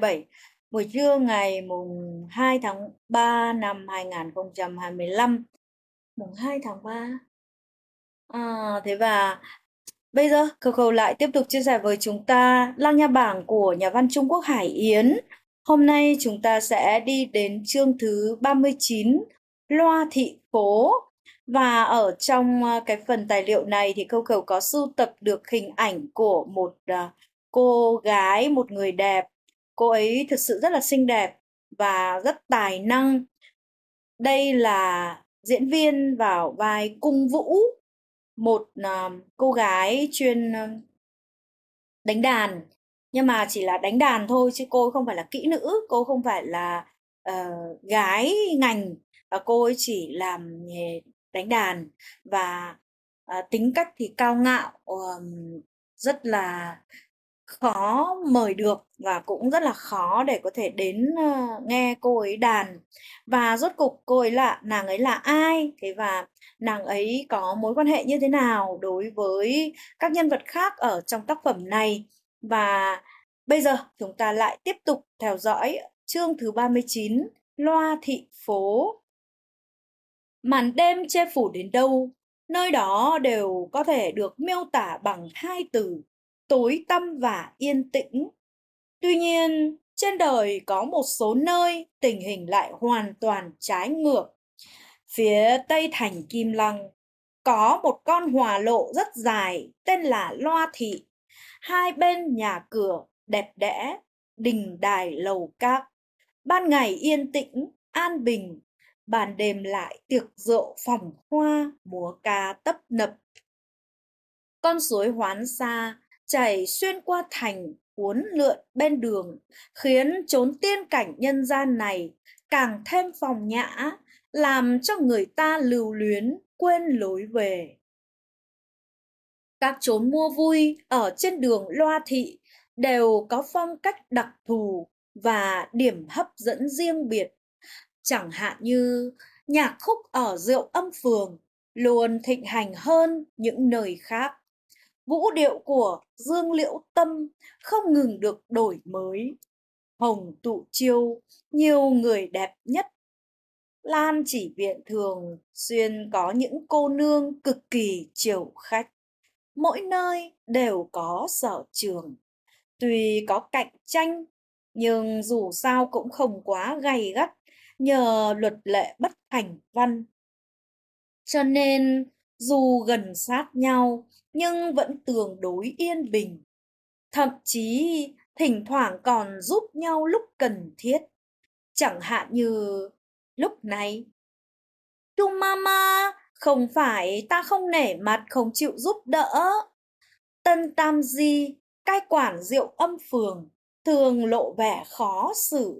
27, buổi trưa ngày mùng 2 tháng 3 năm 2025. Mùng 2 tháng 3. Thế và bây giờ Coco lại tiếp tục chia sẻ với chúng ta Lăng Nha Bảng của nhà văn Trung Quốc Hải Yến. Hôm nay chúng ta sẽ đi đến chương thứ 39, Loa thị phố. Và ở trong cái phần tài liệu này thì Coco có sưu tập được hình ảnh của một cô gái, một người đẹp. Cô ấy thực sự rất là xinh đẹp và rất tài năng. Đây là diễn viên vào vai Cung Vũ, một cô gái chuyên đánh đàn, nhưng mà chỉ là đánh đàn thôi chứ cô ấy không phải là kỹ nữ, cô không phải là gái ngành, và cô ấy chỉ làm nghề đánh đàn. Và tính cách thì cao ngạo, rất là khó mời được và cũng rất là khó để có thể đến nghe cô ấy đàn. Và rốt cục nàng ấy là ai, thế và nàng ấy có mối quan hệ như thế nào đối với các nhân vật khác ở trong tác phẩm này. Và bây giờ chúng ta lại tiếp tục theo dõi chương thứ 39, Loa thị phố. Màn đêm che phủ đến đâu, nơi đó đều có thể được miêu tả bằng hai từ: tối tăm và yên tĩnh. Tuy nhiên, trên đời có một số nơi tình hình lại hoàn toàn trái ngược. Phía tây thành Kim Lăng có một con hỏa lộ rất dài tên là Loa Thị. Hai bên nhà cửa đẹp đẽ, đình đài lầu các. Ban ngày yên tĩnh, an bình, ban đêm lại tiệc rượu phồng hoa, múa ca tấp nập. Con suối Hoán Sa chảy xuyên qua thành, uốn lượn bên đường, khiến chốn tiên cảnh nhân gian này càng thêm phong nhã, làm cho người ta lưu luyến quên lối về. Các chốn mua vui ở trên đường Loa Thị đều có phong cách đặc thù và điểm hấp dẫn riêng biệt. Chẳng hạn như nhạc khúc ở Rượu Âm Phường luôn thịnh hành hơn những nơi khác. Vũ điệu của Dương Liễu Tâm không ngừng được đổi mới. Hồng Tụ Chiêu, nhiều người đẹp nhất. Lan Chỉ Viện thường xuyên có những cô nương cực kỳ chiều khách. Mỗi nơi đều có sở trường. Tuy có cạnh tranh, nhưng dù sao cũng không quá gay gắt nhờ luật lệ bất thành văn. Cho nên dù gần sát nhau nhưng vẫn tương đối yên bình. Thậm chí thỉnh thoảng còn giúp nhau lúc cần thiết. Chẳng hạn như lúc này. Chu Mama, không phải ta không nể mặt không chịu giúp đỡ. Tân Tam Di, cai quản Rượu Âm Phường, thường lộ vẻ khó xử.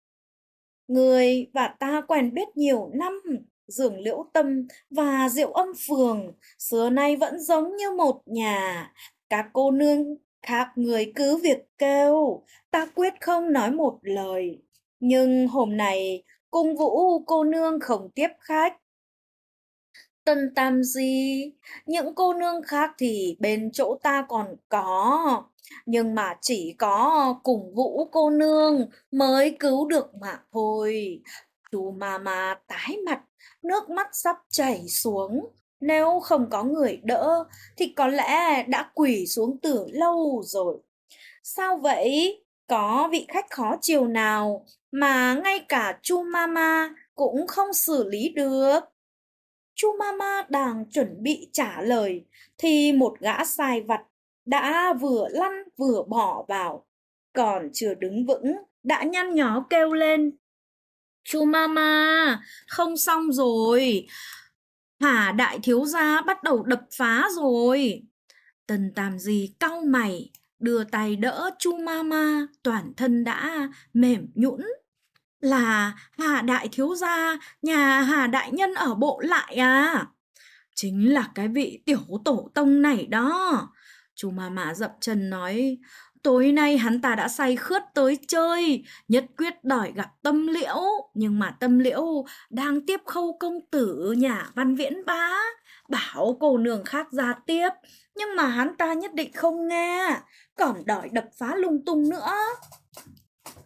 Người và ta quen biết nhiều năm, Dương Liễu Tâm và Rượu Âm Phường xưa nay vẫn giống như một nhà. Các cô nương khác người cứ việc kêu, ta quyết không nói một lời. Nhưng hôm nay Cung Vũ cô nương không tiếp khách. Tân Tam Di, những cô nương khác thì bên chỗ ta còn có, nhưng mà chỉ có Cùng Vũ cô nương mới cứu được mà thôi. Chú Mama tái mặt, nước mắt sắp chảy xuống. Nếu không có người đỡ thì có lẽ đã quỳ xuống từ lâu rồi. Sao vậy? Có vị khách khó chiều nào mà ngay cả Chu Mama cũng không xử lý được? Chu Mama đang chuẩn bị trả lời thì một gã sai vặt đã vừa lăn vừa bỏ vào, còn chưa đứng vững đã nhăn nhó kêu lên: Chu Mama, không xong rồi, Hà đại thiếu gia bắt đầu đập phá rồi. Tần Tam Di cau mày, đưa tay đỡ Chu Mama, toàn thân đã mềm nhũn. Là Hà đại thiếu gia, nhà Hà đại nhân ở Bộ Lại à? Chính là cái vị tiểu tổ tông này đó. Chú Mama dậm chân nói: tối nay hắn ta đã say khướt tới chơi, nhất quyết đòi gặp Tâm Liễu. Nhưng mà Tâm Liễu đang tiếp khâu công tử nhà Văn Viễn Bá, bảo cô nương khác ra tiếp. Nhưng mà hắn ta nhất định không nghe, còn đòi đập phá lung tung nữa.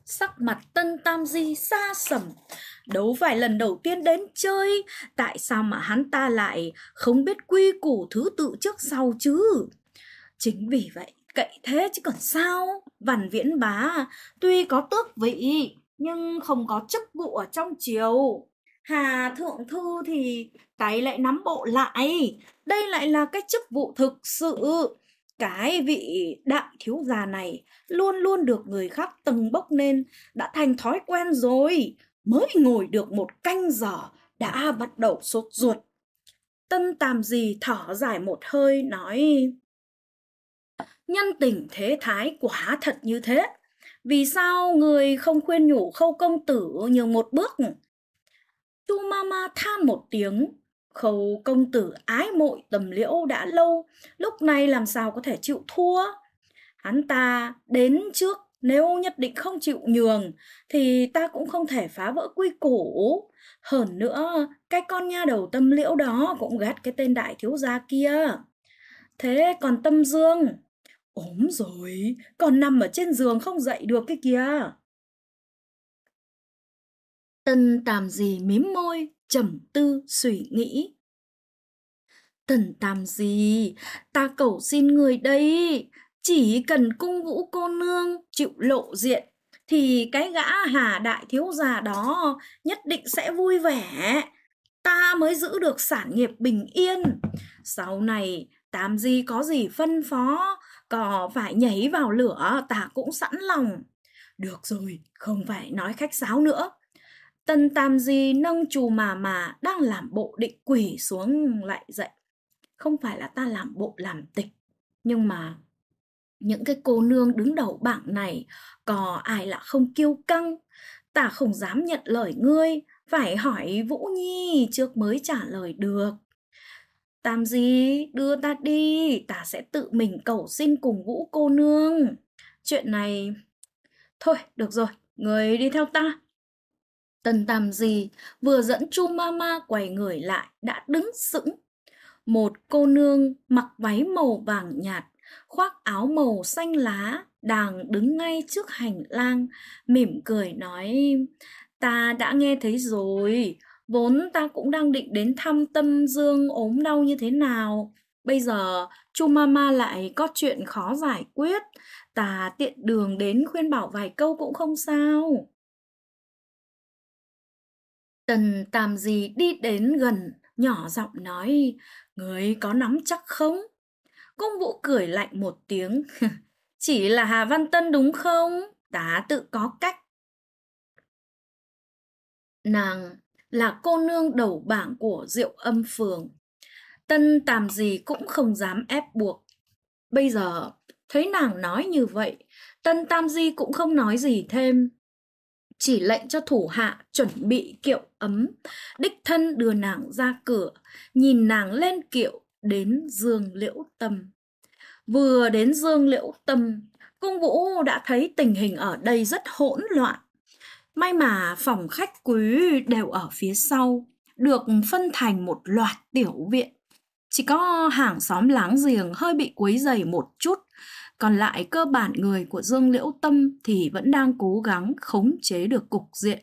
Sắc mặt Tân Tam Di xa sầm. Đâu phải lần đầu tiên đến chơi, tại sao mà hắn ta lại không biết quy củ thứ tự trước sau chứ? Chính vì vậy, cậy thế chứ còn sao? Văn Viễn Bá tuy có tước vị, nhưng không có chức vụ ở trong triều. Hà Thượng Thư thì tay lại nắm bộ lại. Đây lại là cái chức vụ thực sự. Cái vị đại thiếu gia này luôn luôn được người khác tâng bốc nên đã thành thói quen rồi. Mới ngồi được một canh giờ đã bắt đầu sốt ruột. Tân Tam Di thở dài một hơi nói: nhân tình thế thái quả thật như thế. Vì sao người không khuyên nhủ Khâu công tử nhường một bước? Chu Mama than một tiếng. Khâu công tử ái mộ Tầm Liễu đã lâu, lúc này làm sao có thể chịu thua? Hắn ta đến trước, nếu nhất định không chịu nhường thì ta cũng không thể phá vỡ quy củ. Hơn nữa, cái con nha đầu Tâm Liễu đó cũng ghét cái tên đại thiếu gia kia. Thế còn Tâm Dương? Ốm rồi, còn nằm ở trên giường không dậy được cái kìa. Tân Tam Di mím môi, trầm tư suy nghĩ. Tần Tam Di, ta cầu xin người đây, chỉ cần cung vũ cô nương chịu lộ diện, thì cái gã Hà đại thiếu gia đó nhất định sẽ vui vẻ. Ta mới giữ được sản nghiệp bình yên. Sau này, Tam Di có gì phân phó, có phải nhảy vào lửa ta cũng sẵn lòng. Được rồi, không phải nói khách sáo nữa. Tần Tam Di nâng chù mà đang làm bộ định quỳ xuống lại dậy. Không phải là ta làm bộ làm tịch, nhưng mà những cái cô nương đứng đầu bảng này có ai là không kiêu căng. Ta không dám nhận lời ngươi, phải hỏi Vũ Nhi trước mới trả lời được. Tam Di, đưa ta đi, ta sẽ tự mình cầu xin cùng Vũ cô nương. Chuyện này... Thôi, được rồi, người đi theo ta. Tần Tam Di vừa dẫn Chu Mama quay người lại đã đứng sững. Một cô nương mặc váy màu vàng nhạt, khoác áo màu xanh lá, đang đứng ngay trước hành lang, mỉm cười nói: ta đã nghe thấy rồi, vốn ta cũng đang định đến thăm Tâm Dương ốm đau như thế nào. Bây giờ Chu Mama lại có chuyện khó giải quyết, ta tiện đường đến khuyên bảo vài câu cũng không sao. Tần Tam Di đi đến gần, nhỏ giọng nói: người có nắm chắc không? Cung Vũ cười lạnh một tiếng: chỉ là Hà Văn Tân đúng không? Ta tự có cách. Nàng là cô nương đầu bảng của Diệu Âm Phường. Tân Tam Di cũng không dám ép buộc. Bây giờ thấy nàng nói như vậy, Tân Tam Di cũng không nói gì thêm, chỉ lệnh cho thủ hạ chuẩn bị kiệu ấm, đích thân đưa nàng ra cửa, nhìn nàng lên kiệu đến Dương Liễu Tâm. Vừa đến Dương Liễu Tâm, Cung Vũ đã thấy tình hình ở đây rất hỗn loạn. May mà phòng khách quý đều ở phía sau, được phân thành một loạt tiểu viện. Chỉ có hàng xóm láng giềng hơi bị quấy rầy một chút, còn lại cơ bản người của Dương Liễu Tâm thì vẫn đang cố gắng khống chế được cục diện.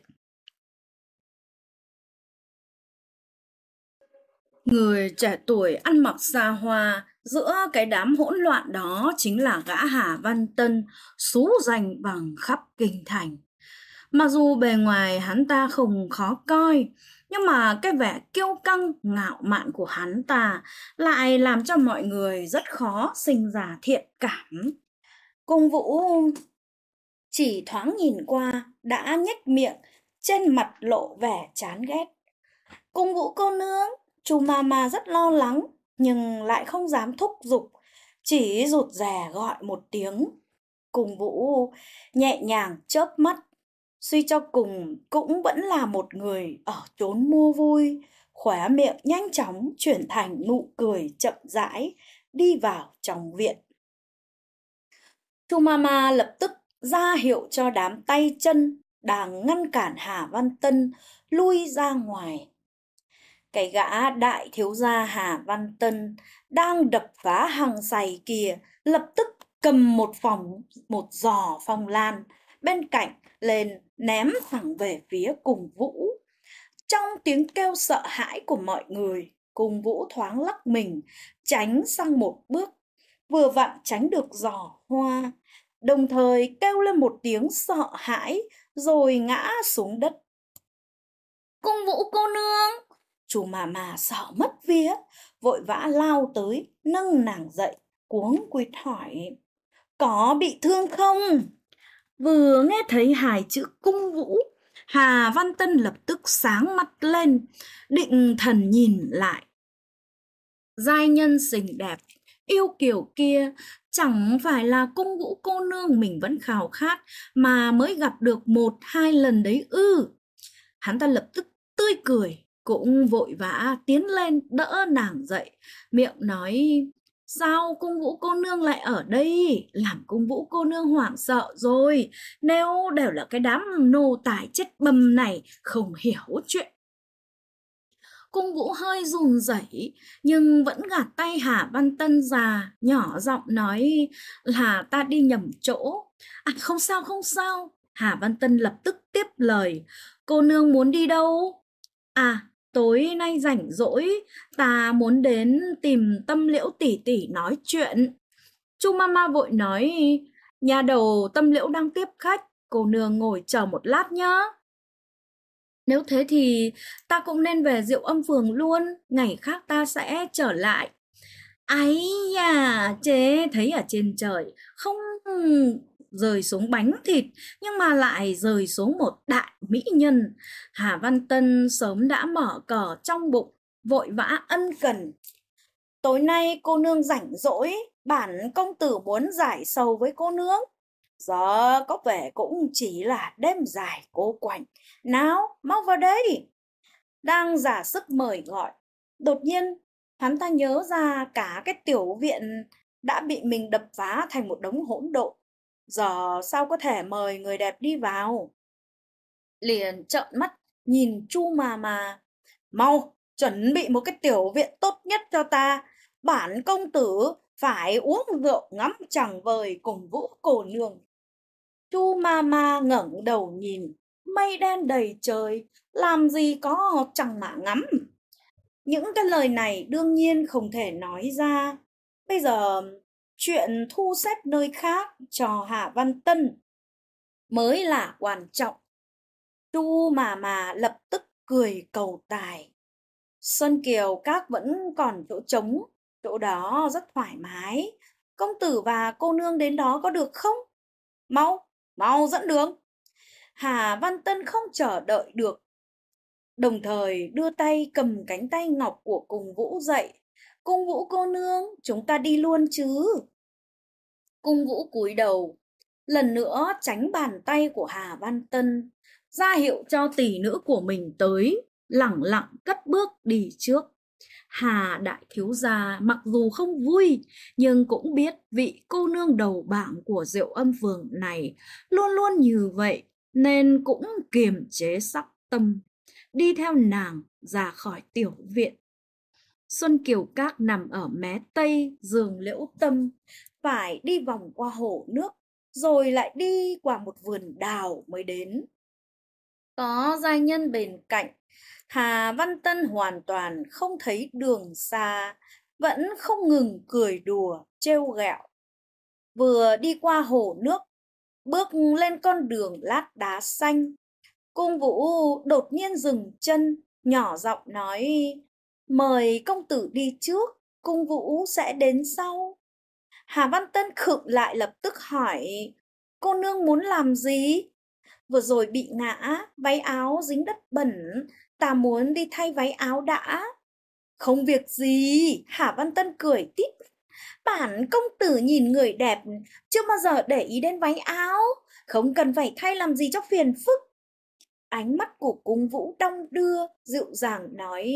Người trẻ tuổi ăn mặc xa hoa giữa cái đám hỗn loạn đó chính là gã Hà Văn Tân, xú danh bằng khắp kinh thành. Mặc dù bề ngoài hắn ta không khó coi, nhưng mà cái vẻ kiêu căng, ngạo mạn của hắn ta lại làm cho mọi người rất khó sinh ra thiện cảm. Cung Vũ chỉ thoáng nhìn qua đã nhếch miệng, trên mặt lộ vẻ chán ghét. Cung Vũ cô nương, chú Mama rất lo lắng, nhưng lại không dám thúc giục, chỉ rụt rè gọi một tiếng. Cung Vũ nhẹ nhàng chớp mắt, suy cho cùng cũng vẫn là một người ở chốn mua vui, khóe miệng nhanh chóng chuyển thành nụ cười chậm rãi, đi vào trong viện. Chu Mama lập tức ra hiệu cho đám tay chân đang ngăn cản Hà Văn Tân lui ra ngoài. Cái gã đại thiếu gia Hà Văn Tân đang đập phá hàng giày kia lập tức cầm một giò phong lan, bên cạnh lên ném thẳng về phía Cùng Vũ. Trong tiếng kêu sợ hãi của mọi người, Cùng Vũ thoáng lắc mình, tránh sang một bước, vừa vặn tránh được giỏ hoa, đồng thời kêu lên một tiếng sợ hãi rồi ngã xuống đất. Cung Vũ cô nương! Chú mà sợ mất vía, vội vã lao tới, nâng nàng dậy, cuống quýt hỏi: có bị thương không? Vừa nghe thấy hai chữ Cung Vũ, Hà Văn Tân lập tức sáng mắt lên, định thần nhìn lại. Giai nhân xinh đẹp, yêu kiều kia chẳng phải là Cung Vũ cô nương mình vẫn khao khát mà mới gặp được 1-2 lần đấy ư? Hắn ta lập tức tươi cười, cũng vội vã tiến lên đỡ nàng dậy, miệng nói: sao Cung Vũ cô nương lại ở đây? Làm Cung Vũ cô nương hoảng sợ rồi, nếu đều là cái đám nô tài chết bầm này không hiểu chuyện. Cung Vũ hơi run rẩy nhưng vẫn gạt tay Hà Văn Tân ra, nhỏ giọng nói là ta đi nhầm chỗ. Không sao không sao. Hà Văn Tân lập tức tiếp lời: cô nương muốn đi đâu? Tối nay rảnh rỗi, ta muốn đến tìm Tâm Liễu tỷ tỷ nói chuyện. Chu Mama vội nói: nhà đầu Tâm Liễu đang tiếp khách, cô nương ngồi chờ một lát nhá. Nếu thế thì ta cũng nên về Diệu Âm Phường luôn, ngày khác ta sẽ trở lại. Ái da, chế thấy ở trên trời không rơi xuống bánh thịt nhưng mà lại rơi xuống một đại mỹ nhân. Hà Văn Tân sớm đã mở cờ trong bụng, vội vã ân cần: tối nay cô nương rảnh rỗi, bản công tử muốn giải sầu với cô nương. Giờ có vẻ cũng chỉ là đêm dài cô quạnh. Nào, mau vào đây. Đang giả sức mời gọi, đột nhiên hắn ta nhớ ra cả cái tiểu viện đã bị mình đập phá thành một đống hỗn độn. Giờ sao có thể mời người đẹp đi vào? Liền trợn mắt nhìn Chu mà. Mau, chuẩn bị một cái tiểu viện tốt nhất cho ta. Bản công tử phải uống rượu ngắm trăng vời cùng Vũ cô nương. Chu ma ngẩng đầu nhìn, mây đen đầy trời, làm gì có trăng mà ngắm. Những cái lời này đương nhiên không thể nói ra. Bây giờ chuyện thu xếp nơi khác cho Hạ Văn Tân mới là quan trọng. Chu mà lập tức cười cầu tài: Xuân Kiều Các vẫn còn chỗ trống, chỗ đó rất thoải mái. Công tử và cô nương đến đó có được không? Mau dẫn đường. Hà Văn Tân không chờ đợi được, đồng thời đưa tay cầm cánh tay ngọc của Cung Vũ dậy. Cung Vũ cô nương, chúng ta đi luôn chứ? Cung Vũ cúi đầu, lần nữa tránh bàn tay của Hà Văn Tân, ra hiệu cho tỷ nữ của mình tới, lẳng lặng cất bước đi trước. Hà đại thiếu gia mặc dù không vui nhưng cũng biết vị cô nương đầu bảng của Diệu Âm Phường này luôn luôn như vậy, nên cũng kiềm chế sắc tâm, đi theo nàng ra khỏi tiểu viện. Xuân Kiều Các nằm ở mé tây giường Liễu Tâm, phải đi vòng qua hồ nước, rồi lại đi qua một vườn đào mới đến. Có giai nhân bên cạnh, Hà Văn Tân hoàn toàn không thấy đường xa, vẫn không ngừng cười đùa, trêu ghẹo. Vừa đi qua hồ nước, bước lên con đường lát đá xanh, Cung Vũ đột nhiên dừng chân, nhỏ giọng nói: mời công tử đi trước, Cung Vũ sẽ đến sau. Hà Văn Tân khựng lại, lập tức hỏi: cô nương muốn làm gì? Vừa rồi bị ngã, váy áo dính đất bẩn, ta muốn đi thay váy áo đã. Không việc gì, Hà Văn Tân cười tít. Bản công tử nhìn người đẹp, chưa bao giờ để ý đến váy áo, không cần phải thay làm gì cho phiền phức. Ánh mắt của Cung Vũ đong đưa, dịu dàng nói: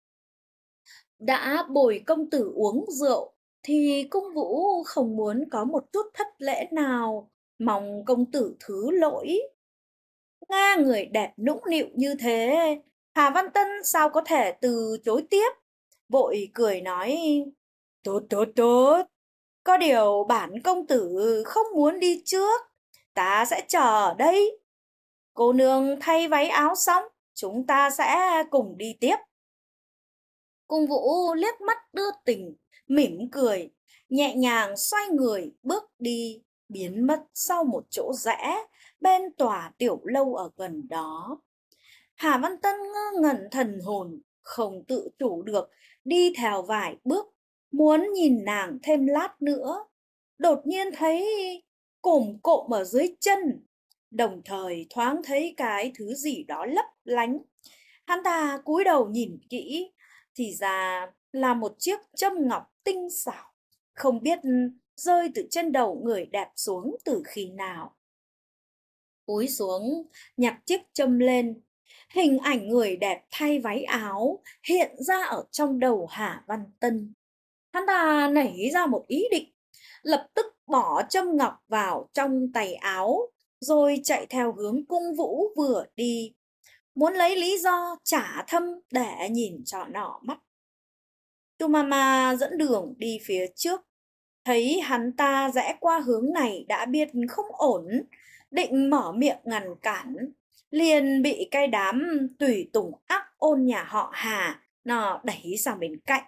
đã bồi công tử uống rượu, thì Cung Vũ không muốn có một chút thất lễ nào, mong công tử thứ lỗi. Nghe người đẹp nũng nịu như thế, Hà Văn Tân sao có thể từ chối tiếp, vội cười nói: tốt, có điều bản công tử không muốn đi trước, ta sẽ chờ ở đây. Cô nương thay váy áo xong, chúng ta sẽ cùng đi tiếp. Cung Vũ liếc mắt đưa tình, mỉm cười, nhẹ nhàng xoay người bước đi, biến mất sau một chỗ rẽ bên tòa tiểu lâu ở gần đó. Hà Văn Tân ngơ ngẩn thần hồn, không tự chủ được, đi theo vài bước, muốn nhìn nàng thêm lát nữa. Đột nhiên thấy cồm cộm ở dưới chân, đồng thời thoáng thấy cái thứ gì đó lấp lánh. Hắn ta cúi đầu nhìn kỹ, thì ra là một chiếc châm ngọc tinh xảo, không biết rơi từ trên đầu người đẹp xuống từ khi nào. Cúi xuống, nhặt chiếc châm lên, hình ảnh người đẹp thay váy áo hiện ra ở trong đầu Hà Văn Tân. Hắn ta nảy ra một ý định, lập tức bỏ châm ngọc vào trong tay áo, rồi chạy theo hướng Cung Vũ vừa đi, muốn lấy lý do trả thâm để nhìn cho nỏ mắt. Tu Mama dẫn đường đi phía trước, thấy hắn ta rẽ qua hướng này đã biết không ổn, định mở miệng ngăn cản, liền bị cái đám tùy tùng ác ôn nhà họ Hà nó đẩy sang bên cạnh.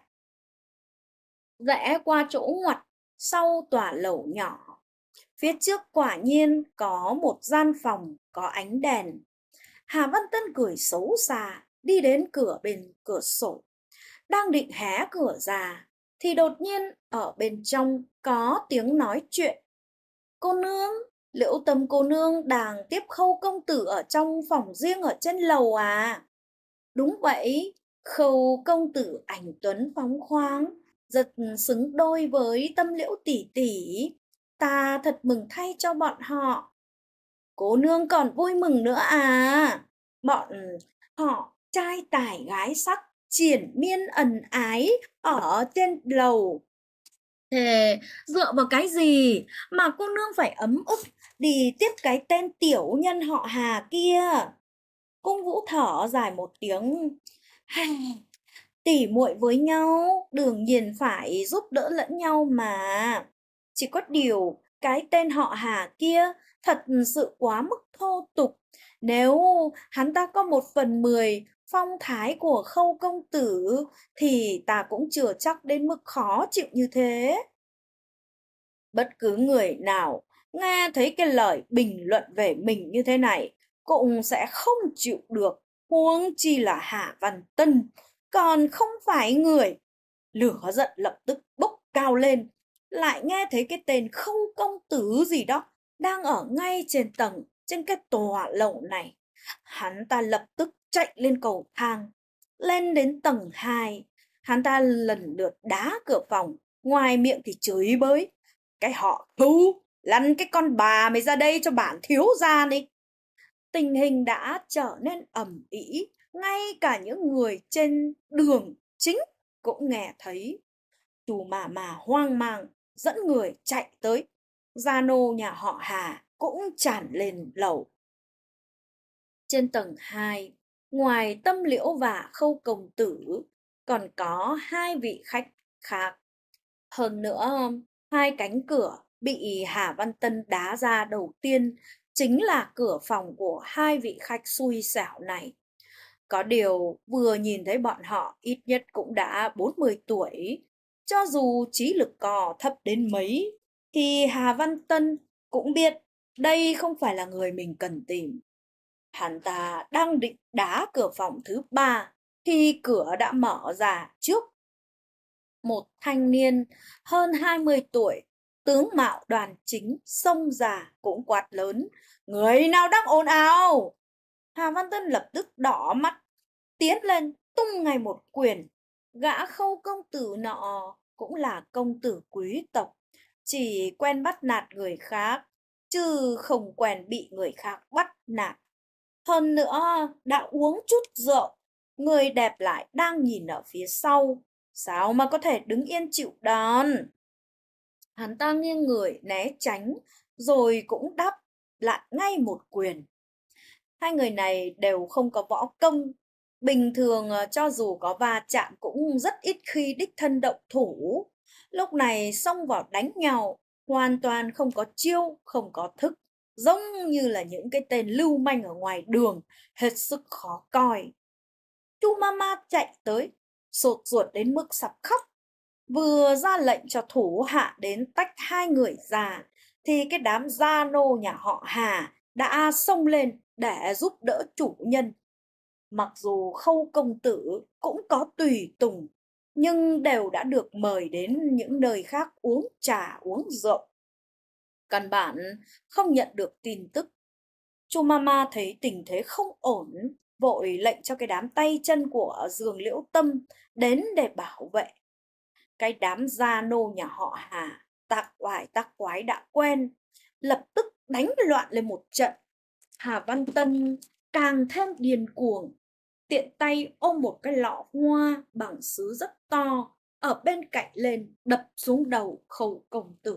Rẽ qua chỗ ngoặt sau tòa lầu nhỏ, phía trước quả nhiên có một gian phòng có ánh đèn. Hà Văn Tân cười xấu xa, đi đến cửa bên cửa sổ, đang định hé cửa ra thì đột nhiên ở bên trong có tiếng nói chuyện. Cô nương, Liễu Tâm cô nương đang tiếp Khâu công tử ở trong phòng riêng ở trên lầu à? Đúng vậy, Khâu công tử anh tuấn phóng khoáng, rất xứng đôi với Tâm Liễu tỷ tỷ. Ta thật mừng thay cho bọn họ. Cô nương còn vui mừng nữa à? Bọn họ trai tài gái sắc, triển miên ân ái ở trên lầu. Thế dựa vào cái gì mà cô nương phải ấm ức đi tiếp cái tên tiểu nhân họ Hà kia? Cung Vũ thở dài một tiếng. Tỉ muội với nhau, đương nhiên phải giúp đỡ lẫn nhau mà. Chỉ có điều, cái tên họ Hà kia thật sự quá mức thô tục. Nếu hắn ta có 1/10 phong thái của Khâu công tử, thì ta cũng chưa chắc đến mức khó chịu như thế. Bất cứ người nào nghe thấy cái lời bình luận về mình như thế này cũng sẽ không chịu được, huống chi là Hà Văn Tân, còn không phải người. Lửa giận lập tức bốc cao lên, lại nghe thấy cái tên Không công tử gì đó đang ở ngay trên cái tòa lầu này. Hắn ta lập tức chạy lên cầu thang, lên đến tầng 2. Hắn ta lần lượt đá cửa phòng, ngoài miệng thì chửi bới. Cái họ Thu, lăn cái con bà mày ra đây cho bản thiếu gia đi. Tình hình đã trở nên ầm ĩ, ngay cả những người trên đường chính cũng nghe thấy. Chú mà hoang mang, dẫn người chạy tới. Gia nô nhà họ Hà cũng tràn lên lầu. Trên tầng 2, ngoài Tâm Liễu và Khâu công tử, còn có 2 vị khách khác. Hơn nữa, 2 cánh cửa bị Hà Văn Tân đá ra đầu tiên chính là cửa phòng của 2 vị khách xui xẻo này. Có điều vừa nhìn thấy bọn họ ít nhất cũng đã 40 tuổi. Cho dù trí lực cò thấp đến mấy, thì Hà Văn Tân cũng biết đây không phải là người mình cần tìm. Hắn ta đang định đá cửa phòng thứ 3 thì cửa đã mở ra trước. Một thanh niên hơn 20 tuổi, tướng mạo đoan chính, xông ra cũng quát lớn. Người nào đang ồn ào? Hà Văn Tân lập tức đỏ mắt, tiến lên tung ngay một quyền. Gã Khâu công tử nọ cũng là công tử quý tộc, chỉ quen bắt nạt người khác, chứ không quen bị người khác bắt nạt. Hơn nữa đã uống chút rượu, người đẹp lại đang nhìn ở phía sau, sao mà có thể đứng yên chịu đòn. Hắn ta nghiêng người né tránh, rồi cũng đáp lại ngay một quyền. 2 người này đều không có võ công, bình thường cho dù có va chạm cũng rất ít khi đích thân động thủ. Lúc này xông vào đánh nhau, hoàn toàn không có chiêu, không có thức. giống như là những cái tên lưu manh ở ngoài đường, hết sức khó coi. Chu Mama chạy tới, sốt ruột đến mức sắp khóc. Vừa ra lệnh cho thủ hạ đến tách hai người ra, thì cái đám gia nô nhà họ Hà đã xông lên để giúp đỡ chủ nhân. Mặc dù Khâu công tử cũng có tùy tùng, nhưng đều đã được mời đến những nơi khác uống trà uống rượu. Căn bản không nhận được tin tức. Chu Mama thấy tình thế không ổn, vội lệnh cho cái đám tay chân của Dương Liễu Tâm đến để bảo vệ. Cái đám gia nô nhà họ Hà tác quái đã quen, lập tức đánh loạn lên một trận. Hà Văn Tân càng thêm điên cuồng, tiện tay ôm một cái lọ hoa bằng sứ rất to ở bên cạnh lên, đập xuống đầu Khâu công tử.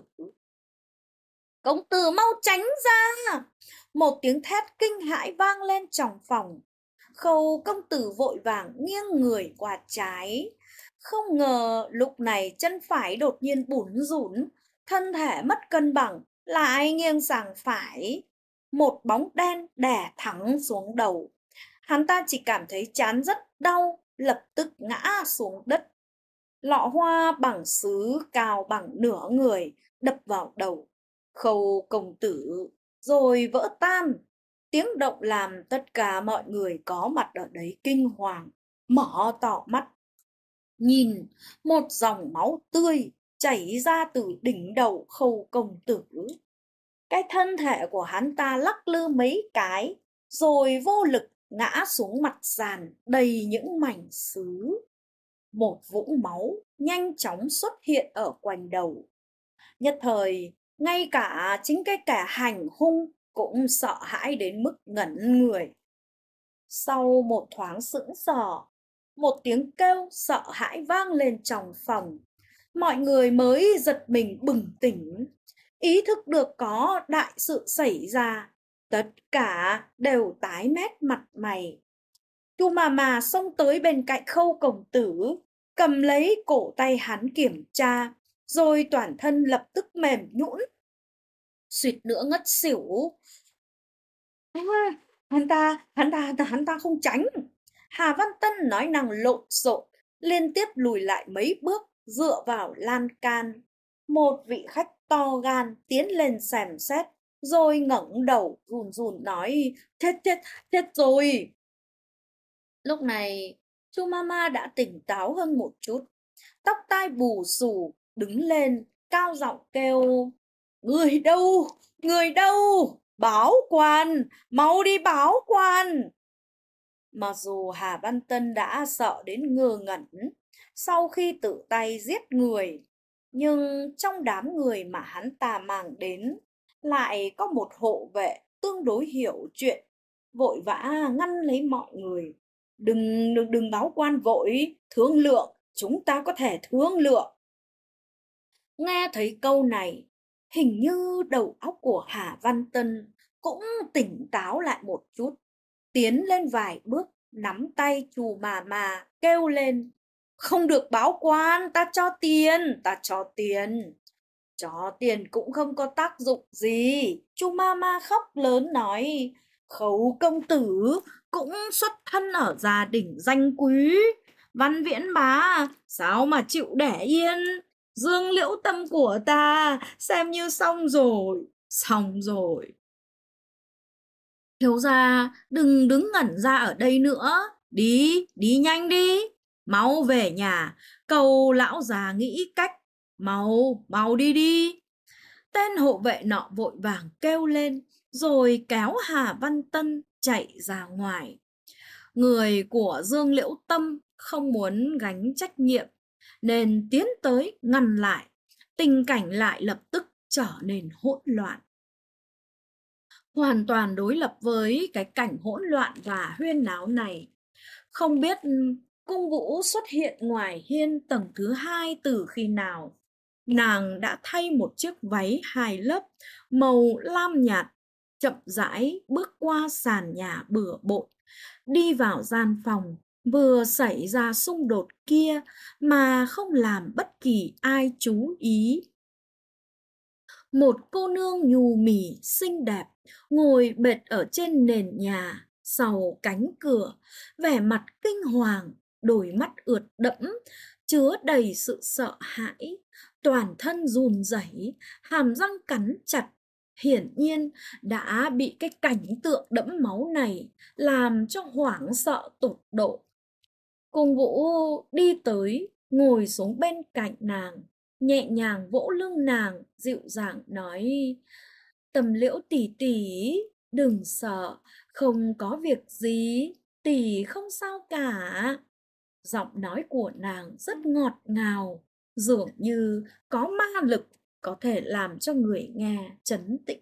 Công tử mau tránh ra! Một tiếng thét kinh hãi vang lên trong phòng. Khâu công tử vội vàng nghiêng người qua trái. Không ngờ lúc này chân phải đột nhiên bủn rủn, thân thể mất cân bằng, lại nghiêng sang phải. Một bóng đen đè thẳng xuống đầu. Hắn ta chỉ cảm thấy trán rất đau, lập tức ngã xuống đất. Lọ hoa bằng sứ cao bằng nửa người đập vào đầu Khâu công tử, rồi vỡ tan. Tiếng động làm tất cả mọi người có mặt ở đấy kinh hoàng, mở to mắt. Nhìn một dòng máu tươi chảy ra từ đỉnh đầu Khâu công tử. Cái thân thể của hắn ta lắc lư mấy cái, rồi vô lực ngã xuống mặt sàn đầy những mảnh sứ. Một vũng máu nhanh chóng xuất hiện ở quanh đầu. Nhất thời, ngay cả chính cái kẻ hành hung cũng sợ hãi đến mức ngẩn người. Sau một thoáng sững sờ, một tiếng kêu sợ hãi vang lên trong phòng. Mọi người mới giật mình bừng tỉnh, ý thức được có đại sự xảy ra. Tất cả đều tái mét mặt mày. Chu Mama xông tới bên cạnh Khâu công tử, cầm lấy cổ tay hắn kiểm tra, rồi toàn thân lập tức mềm nhũn, suýt nữa ngất xỉu. Hắn ta không tránh. Hà Văn Tân nói năng lộn xộn, liên tiếp lùi lại mấy bước, dựa vào lan can. Một vị khách to gan tiến lên xem xét, rồi ngẩng đầu run run nói: Chết rồi. Lúc này, Chu Mama đã tỉnh táo hơn một chút, tóc tai bù xù, đứng lên, cao giọng kêu: Người đâu? Người đâu? Báo quan! Mau đi báo quan! Mặc dù Hà Văn Tân đã sợ đến ngơ ngẩn sau khi tự tay giết người, nhưng trong đám người mà hắn ta mang đến lại có một hộ vệ tương đối hiểu chuyện, vội vã ngăn lấy mọi người. Đừng báo quan vội, thương lượng, chúng ta có thể thương lượng. Nghe thấy câu này, hình như đầu óc của Hà Văn Tân cũng tỉnh táo lại một chút, tiến lên vài bước, nắm tay Chu Mama kêu lên: Không được báo quan, ta cho tiền, ta cho tiền. Cho tiền cũng không có tác dụng gì. Chu Mama khóc lớn nói: Khấu công tử cũng xuất thân ở gia đình danh quý, Văn Viễn bá sao mà chịu để yên. Dương Liễu Tâm của ta xem như xong rồi, xong rồi. Thiếu gia đừng đứng ngẩn ra ở đây nữa, đi nhanh đi, mau về nhà, cầu lão già nghĩ cách, mau đi. Tên hộ vệ nọ vội vàng kêu lên, rồi kéo Hà Văn Tân chạy ra ngoài. Người của Dương Liễu Tâm không muốn gánh trách nhiệm, nên tiến tới ngăn lại. Tình cảnh lại lập tức trở nên hỗn loạn. Hoàn toàn đối lập với cái cảnh hỗn loạn và huyên náo này. Không biết cung Vũ xuất hiện ngoài hiên tầng thứ 2 từ khi nào. Nàng đã thay một chiếc váy 2 lớp màu lam nhạt, chậm rãi bước qua sàn nhà bừa bộn, đi vào gian phòng vừa xảy ra xung đột kia mà không làm bất kỳ ai chú ý. Một cô nương nhu mì xinh đẹp ngồi bệt ở trên nền nhà sau cánh cửa, vẻ mặt kinh hoàng, đôi mắt ướt đẫm chứa đầy sự sợ hãi, toàn thân run rẩy, hàm răng cắn chặt. Hiển nhiên đã bị cái cảnh tượng đẫm máu này làm cho hoảng sợ tột độ. Cung Vũ đi tới, ngồi xuống bên cạnh nàng, nhẹ nhàng vỗ lưng nàng, dịu dàng nói: Tầm Liễu tỷ tỷ, đừng sợ, không có việc gì, tỷ không sao cả. Giọng nói của nàng rất ngọt ngào, dường như có ma lực có thể làm cho người nghe trấn tĩnh.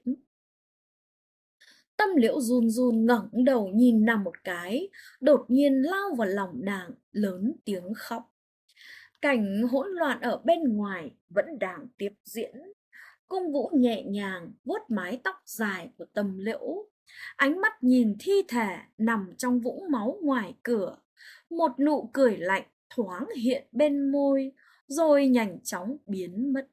Tâm Liễu run run ngẩng đầu nhìn nàng một cái, đột nhiên lao vào lòng nàng, lớn tiếng khóc. Cảnh hỗn loạn ở bên ngoài vẫn đang tiếp diễn. Cung Vũ nhẹ nhàng vuốt mái tóc dài của Tâm Liễu, ánh mắt nhìn thi thể nằm trong vũng máu ngoài cửa. Một nụ cười lạnh thoáng hiện bên môi, rồi nhanh chóng biến mất.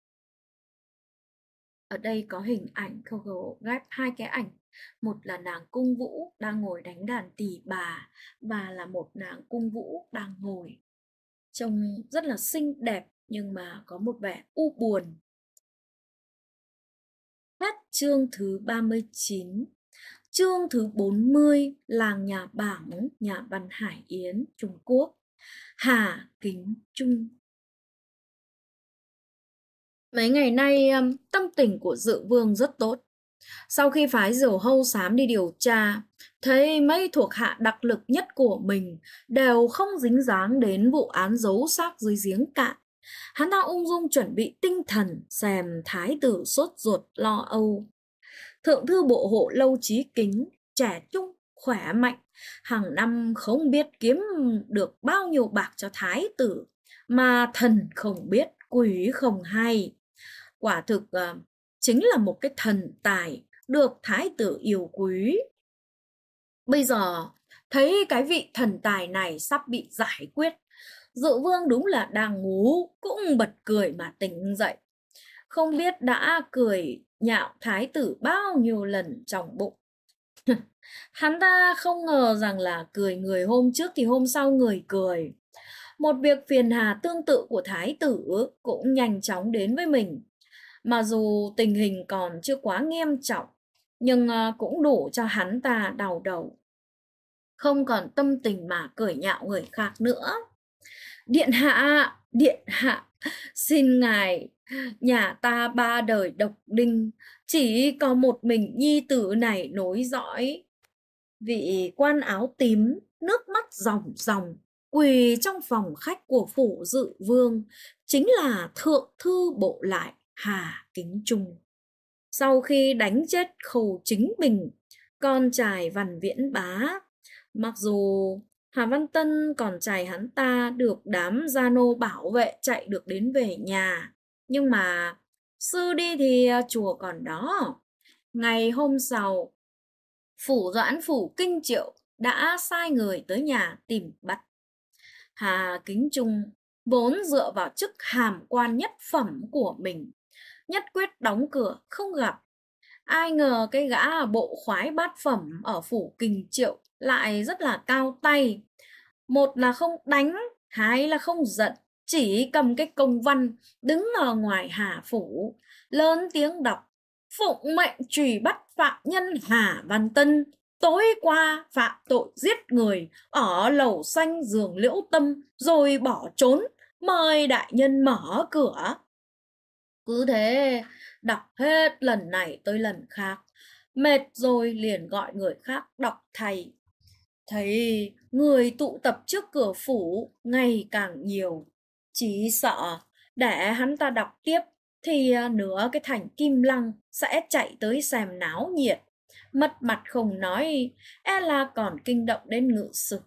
Ở đây có hình ảnh Google ghép hai cái ảnh. Một là nàng Cung Vũ đang ngồi đánh đàn tỳ bà, và là một nàng Cung Vũ đang ngồi. Trông rất là xinh đẹp nhưng mà có một vẻ u buồn. Hết chương thứ 39. Chương thứ 40, làng nhà Bảng, nhà văn Hải Yến, Trung Quốc. Hà Kính Trung. Mấy ngày nay tâm tình của Dự Vương rất tốt. Sau khi phái Diều Hâu Xám đi điều tra, thấy mấy thuộc hạ đặc lực nhất của mình đều không dính dáng đến vụ án giấu xác dưới giếng cạn. Hắn ta ung dung chuẩn bị tinh thần xem thái tử sốt ruột lo âu. Thượng thư bộ hộ Lâu Chí Kính, trẻ trung, khỏe mạnh, hàng năm không biết kiếm được bao nhiêu bạc cho thái tử, mà thần không biết, quỷ không hay. Quả thực chính là một cái thần tài được thái tử yêu quý. Bây giờ thấy cái vị thần tài này sắp bị giải quyết, Dự Vương đúng là đang ngủ cũng bật cười mà tỉnh dậy. Không biết đã cười nhạo thái tử bao nhiêu lần trong bụng. Hắn ta không ngờ rằng là cười người hôm trước thì hôm sau người cười. Một việc phiền hà tương tự của thái tử cũng nhanh chóng đến với mình. Mặc dù tình hình còn chưa quá nghiêm trọng, nhưng cũng đủ cho hắn ta đau đầu. Không còn tâm tình mà cười nhạo người khác nữa. Điện hạ, xin ngài, nhà ta 3 đời độc đinh, chỉ có một mình nhi tử này nối dõi. Vị quan áo tím, nước mắt ròng ròng, quỳ trong phòng khách của phủ Dự Vương, chính là thượng thư bộ lại Hà Kính Trung. Sau khi đánh chết Khâu Chính Bình, con trai Văn Viễn Bá, mặc dù Hà Văn Tân còn trai hắn ta được đám gia nô bảo vệ chạy được đến về nhà, nhưng mà sư đi thì chùa còn đó. Ngày hôm sau, phủ Doãn phủ Kinh Triệu đã sai người tới nhà tìm bắt. Hà Kính Trung vốn dựa vào chức hàm quan nhất phẩm của mình, nhất quyết đóng cửa không gặp. Ai ngờ cái gã bộ khoái bát phẩm ở phủ Kinh Triệu lại rất là cao tay. Một là không đánh, hai là không giận, chỉ cầm cái công văn đứng ở ngoài Hà phủ, lớn tiếng đọc: phụng mệnh truy bắt phạm nhân Hà Văn Tân, tối qua phạm tội giết người ở lầu xanh giường Liễu Tâm rồi bỏ trốn, mời đại nhân mở cửa. Cứ thế đọc hết lần này tới lần khác, mệt rồi liền gọi người khác đọc thay. Thấy người tụ tập trước cửa phủ ngày càng nhiều, chỉ sợ để hắn ta đọc tiếp thì nửa cái thành Kim Lăng sẽ chạy tới xem náo nhiệt. Mất mặt không nói, e là còn kinh động đến ngự sử.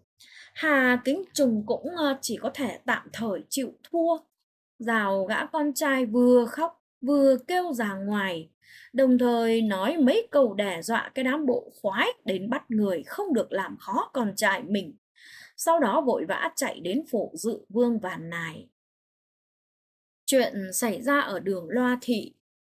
Hà Kính Trung cũng chỉ có thể tạm thời chịu thua. Rào gã con trai vừa khóc vừa kêu ra ngoài, đồng thời nói mấy câu đe dọa cái đám bộ khoái đến bắt người không được làm khó con trai mình. Sau đó vội vã chạy đến phủ Dự Vương Vàn Nài. Chuyện xảy ra ở đường Loa Thị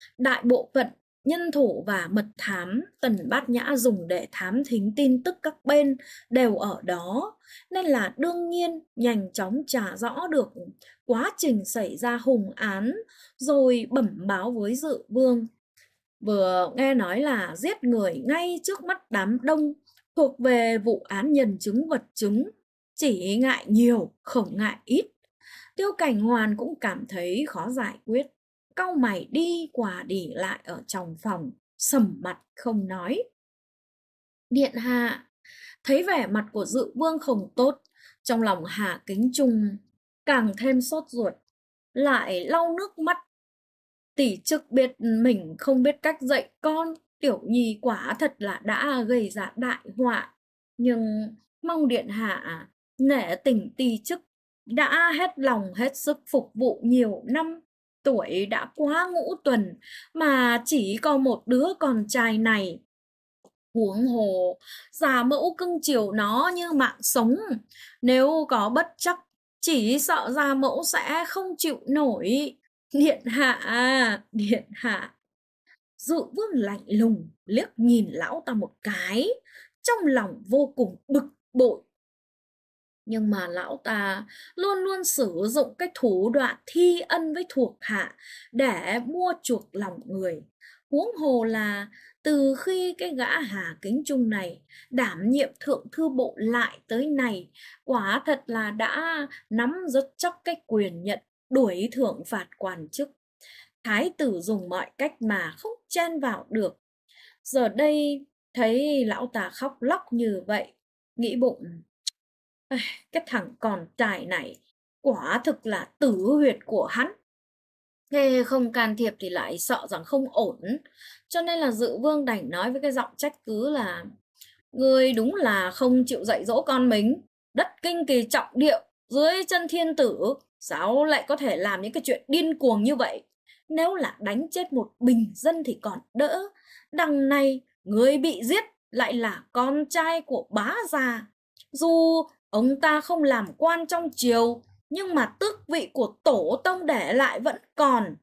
Đại bộ phận nhân thủ và mật thám Tần Bát Nhã dùng để thám thính tin tức các bên đều ở đó, nên là đương nhiên nhanh chóng trả rõ được quá trình xảy ra hùng án, rồi bẩm báo với Dự Vương. Vừa nghe nói là giết người ngay trước mắt đám đông, thuộc về vụ án nhân chứng vật chứng, chỉ ngại nhiều không ngại ít. Tiêu Cảnh Hoàn cũng cảm thấy khó giải quyết, cau mày đi qua đi lại ở trong phòng, sầm mặt không nói. Điện hạ thấy vẻ mặt của Dự Vương không tốt, trong lòng Hà Kính Trung càng thêm sốt ruột, lại lau nước mắt. Tỷ chức biết mình không biết cách dạy con, Tiểu Nhi quả thật là đã gây ra đại họa. Nhưng mong điện hạ nể tình tỷ chức đã hết lòng hết sức phục vụ nhiều năm, tuổi đã quá ngũ tuần mà chỉ có một đứa con trai này. Huống hồ già mẫu cưng chiều nó như mạng sống, nếu có bất trắc chỉ sợ già mẫu sẽ không chịu nổi. Điện hạ, điện hạ. Dự Vương lạnh lùng liếc nhìn lão ta một cái, trong lòng vô cùng bực bội. Nhưng mà lão ta luôn luôn sử dụng cái thủ đoạn thi ân với thuộc hạ để mua chuộc lòng người. Huống hồ là từ khi cái gã Hà Kính Trung này đảm nhiệm thượng thư bộ lại tới này, quả thật là đã nắm rất chắc cái quyền nhận đuổi thưởng phạt quan chức. Thái tử dùng mọi cách mà không chen vào được. Giờ đây thấy lão ta khóc lóc như vậy, nghĩ bụng, cái thằng con trai này quả thực là tử huyệt của hắn. Thế không can thiệp thì lại sợ rằng không ổn, cho nên là Dự Vương đành nói với cái giọng trách cứ là: ngươi đúng là không chịu dạy dỗ con mình. Đất kinh kỳ trọng điệu, dưới chân thiên tử, sao lại có thể làm những cái chuyện điên cuồng như vậy? Nếu là đánh chết một bình dân thì còn đỡ, đằng này người bị giết lại là con trai của bá già. Dù ông ta không làm quan trong triều, nhưng mà tước vị của tổ tông để lại vẫn còn.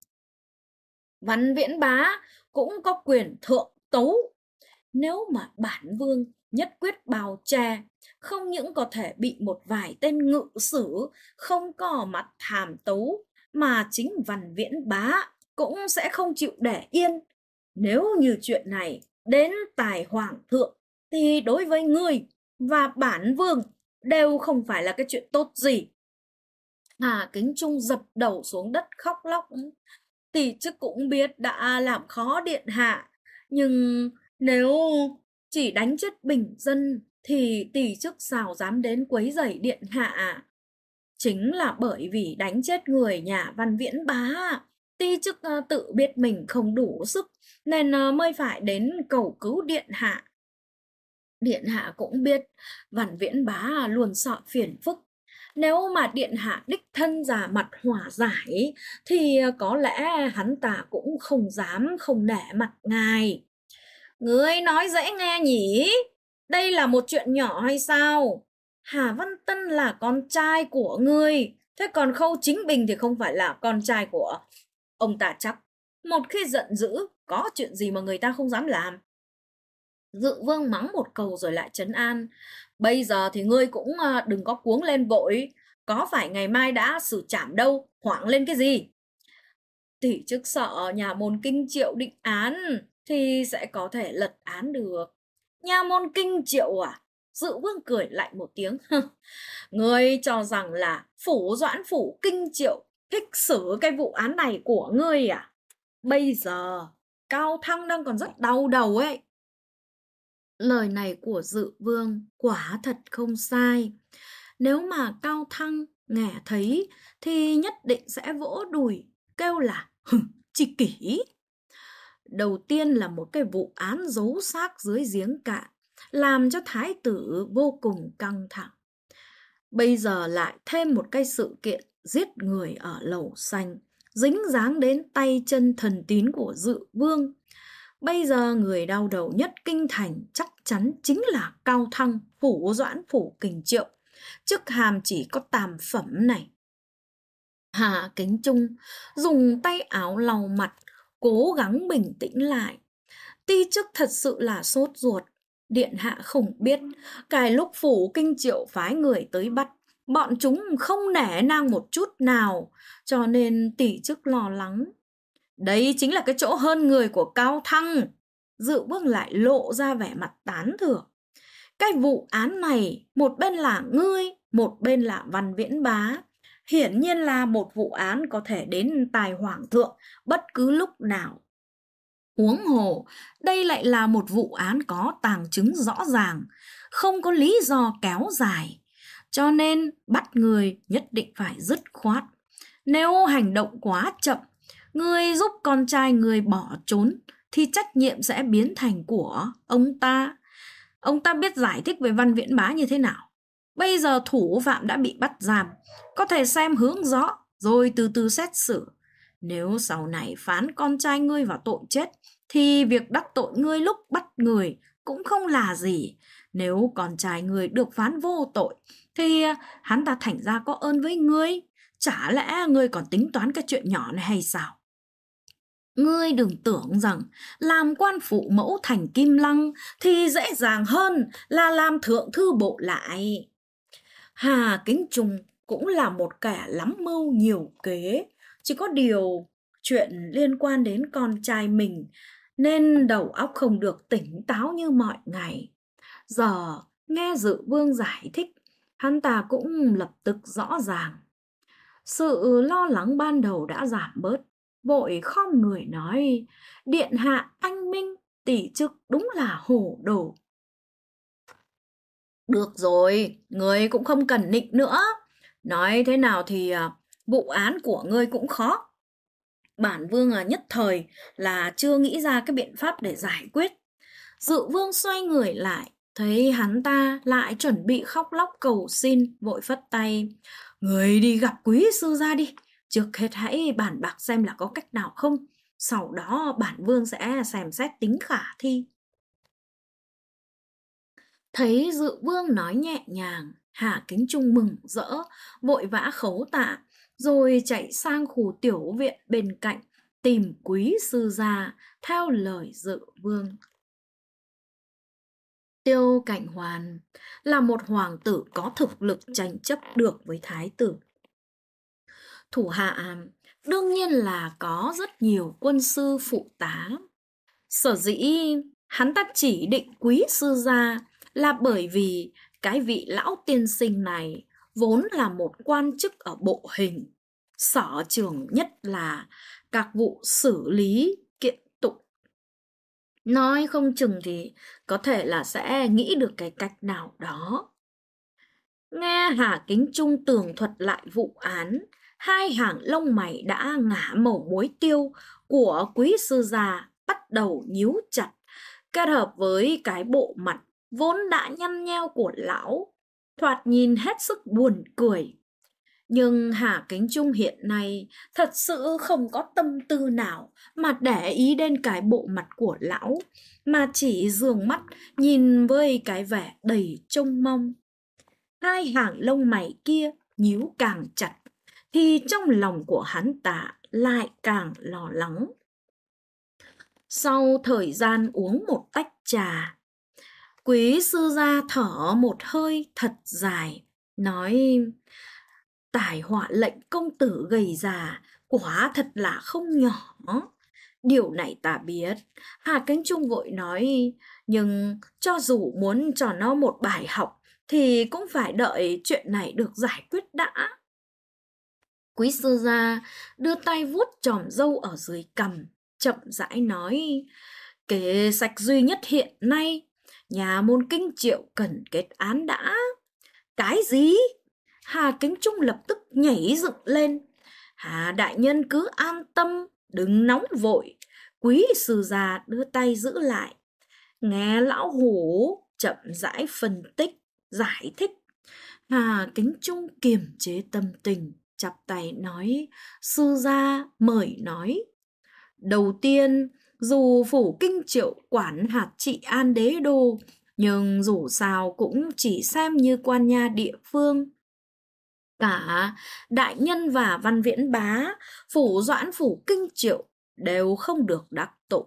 Văn Viễn bá cũng có quyền thượng tấu. Nếu mà bản vương nhất quyết bào che, không những có thể bị một vài tên ngự sử không có mặt thàm tấu, mà chính Văn Viễn bá cũng sẽ không chịu để yên. Nếu như chuyện này đến tài hoàng thượng, thì đối với ngươi và bản vương đều không phải là cái chuyện tốt gì. Hà Kính Trung dập đầu xuống đất khóc lóc. Tỷ chức cũng biết đã làm khó điện hạ, nhưng nếu chỉ đánh chết bình dân thì tỷ chức sao dám đến quấy rầy điện hạ. Chính là bởi vì đánh chết người nhà Văn Viễn bá, tỷ chức tự biết mình không đủ sức nên mới phải đến cầu cứu điện hạ. Điện hạ cũng biết Văn Viễn bá luôn sợ phiền phức. Nếu mà điện hạ đích thân ra mặt hòa giải thì có lẽ hắn ta cũng không dám không nể mặt ngài. Ngươi nói dễ nghe nhỉ? Đây là một chuyện nhỏ hay sao? Hà Văn Tân là con trai của ngươi, thế còn Khâu Chính Bình thì không phải là con trai của ông ta chắc. Một khi giận dữ, có chuyện gì mà người ta không dám làm? Dự Vương mắng một câu rồi lại trấn an. Bây giờ thì ngươi cũng đừng có cuống lên vội. Có phải ngày mai đã xử trảm đâu, hoảng lên cái gì? Tỷ chức sợ nhà môn Kinh Triệu định án thì sẽ có thể lật án được. Nhà môn Kinh Triệu à? Dự Vương cười lạnh một tiếng. Ngươi cho rằng là phủ Doãn phủ Kinh Triệu thích xử cái vụ án này của ngươi à? Bây giờ Cao Thăng đang còn rất đau đầu ấy. Lời này của Dự Vương quả thật không sai. Nếu mà Cao Thăng nghe thấy thì nhất định sẽ vỗ đùi, kêu là chi kỷ. Đầu tiên là một cái vụ án giấu xác dưới giếng cạn, làm cho thái tử vô cùng căng thẳng. Bây giờ lại thêm một cái sự kiện giết người ở Lầu Xanh, dính dáng đến tay chân thần tín của Dự Vương. Bây giờ người đau đầu nhất kinh thành chắc chắn chính là Cao Thăng, phủ Doãn phủ Kình Triệu. Chức hàm chỉ có tam phẩm này. Hà Kính Trung dùng tay áo lau mặt, cố gắng bình tĩnh lại. Ti chức thật sự là sốt ruột. Điện hạ không biết, cái lúc Phủ Kinh Triệu phái người tới bắt, bọn chúng không nể nang một chút nào, cho nên tỷ chức lo lắng. Đấy chính là cái chỗ hơn người của Cao Thăng. Dự Vương lại lộ ra vẻ mặt tán thưởng. Cái vụ án này, một bên là ngươi, một bên là Văn Viễn Bá. Hiển nhiên là một vụ án có thể đến tai hoàng thượng bất cứ lúc nào. Huống hồ, đây lại là một vụ án có tàng chứng rõ ràng, không có lý do kéo dài. Cho nên bắt người nhất định phải dứt khoát. Nếu hành động quá chậm, người giúp con trai người bỏ trốn, thì trách nhiệm sẽ biến thành của ông ta. Ông ta biết giải thích về Văn Viễn Bá như thế nào. Bây giờ thủ phạm đã bị bắt giam, có thể xem hướng rõ rồi từ từ xét xử. Nếu sau này phán con trai ngươi vào tội chết, thì việc đắc tội ngươi lúc bắt người cũng không là gì. Nếu con trai ngươi được phán vô tội, thì hắn ta thành ra có ơn với ngươi. Chả lẽ ngươi còn tính toán cái chuyện nhỏ này hay sao? Ngươi đừng tưởng rằng làm quan phụ mẫu thành Kim Lăng thì dễ dàng hơn là làm thượng thư bộ lại. Hà Kính Trung cũng là một kẻ lắm mưu nhiều kế, chỉ có điều chuyện liên quan đến con trai mình nên đầu óc không được tỉnh táo như mọi ngày. Giờ nghe Dự Vương giải thích, hắn ta cũng lập tức rõ ràng. Sự lo lắng ban đầu đã giảm bớt, vội khom người nói: Điện hạ anh minh, tỷ chức đúng là hổ đồ. Được rồi, ngươi cũng không cần nịnh nữa. Nói thế nào thì vụ án của ngươi cũng khó. Bản vương nhất thời là chưa nghĩ ra cái biện pháp để giải quyết. Dự Vương xoay người lại, thấy hắn ta lại chuẩn bị khóc lóc cầu xin, vội phất tay. Người đi gặp quý sư gia đi. Trước hết hãy bàn bạc xem là có cách nào không. Sau đó bản vương sẽ xem xét tính khả thi. Thấy Dự Vương nói nhẹ nhàng, Hà Kính Trung mừng rỡ, vội vã khấu tạ, rồi chạy sang khu tiểu viện bên cạnh, tìm quý sư gia, theo lời Dự Vương. Tiêu Cảnh Hoàn là một hoàng tử có thực lực tranh chấp được với thái tử. Thủ hạ đương nhiên là có rất nhiều quân sư phụ tá. Sở dĩ hắn ta chỉ định quý sư gia là bởi vì cái vị lão tiên sinh này vốn là một quan chức ở bộ hình, sở trường nhất là các vụ xử lý kiện tụng. Nói không chừng thì có thể là sẽ nghĩ được cái cách nào đó. Nghe Hà Kính Trung tường thuật lại vụ án, hai hàng lông mày đã ngả màu muối tiêu của quý sư già bắt đầu nhíu chặt, kết hợp với cái bộ mặt vốn đã nhăn nheo của lão, thoạt nhìn hết sức buồn cười. Nhưng Hà Kính Trung hiện nay thật sự không có tâm tư nào mà để ý đến cái bộ mặt của lão, mà chỉ dường mắt nhìn với cái vẻ đầy trông mong. Hai hàng lông mày kia nhíu càng chặt, thì trong lòng của hắn ta lại càng lo lắng. Sau thời gian uống một tách trà, quý sư gia thở một hơi thật dài, nói: tài họa lệnh công tử gầy già quả thật là không nhỏ. Điều này ta biết. Hà Kính Trung vội nói: nhưng cho dù muốn cho nó một bài học thì cũng phải đợi chuyện này được giải quyết đã. Quý sư gia đưa tay vuốt chòm râu ở dưới cằm, chậm rãi nói: kế sách duy nhất hiện nay, nhà môn Kinh Triệu cần kết án đã. Cái gì? Hà Kính Trung lập tức nhảy dựng lên. Hà đại nhân cứ an tâm, đừng nóng vội. Quý sư gia đưa tay giữ lại. Nghe lão hủ chậm rãi phân tích, giải thích. Hà Kính Trung kiềm chế tâm tình, chắp tay nói: sư gia mời nói. Đầu tiên, dù phủ Kinh Triệu quản hạt trị an đế đô, nhưng dù sao cũng chỉ xem như quan nha địa phương. Cả đại nhân và Văn Viễn Bá, phủ Doãn phủ Kinh Triệu đều không được đắc tội.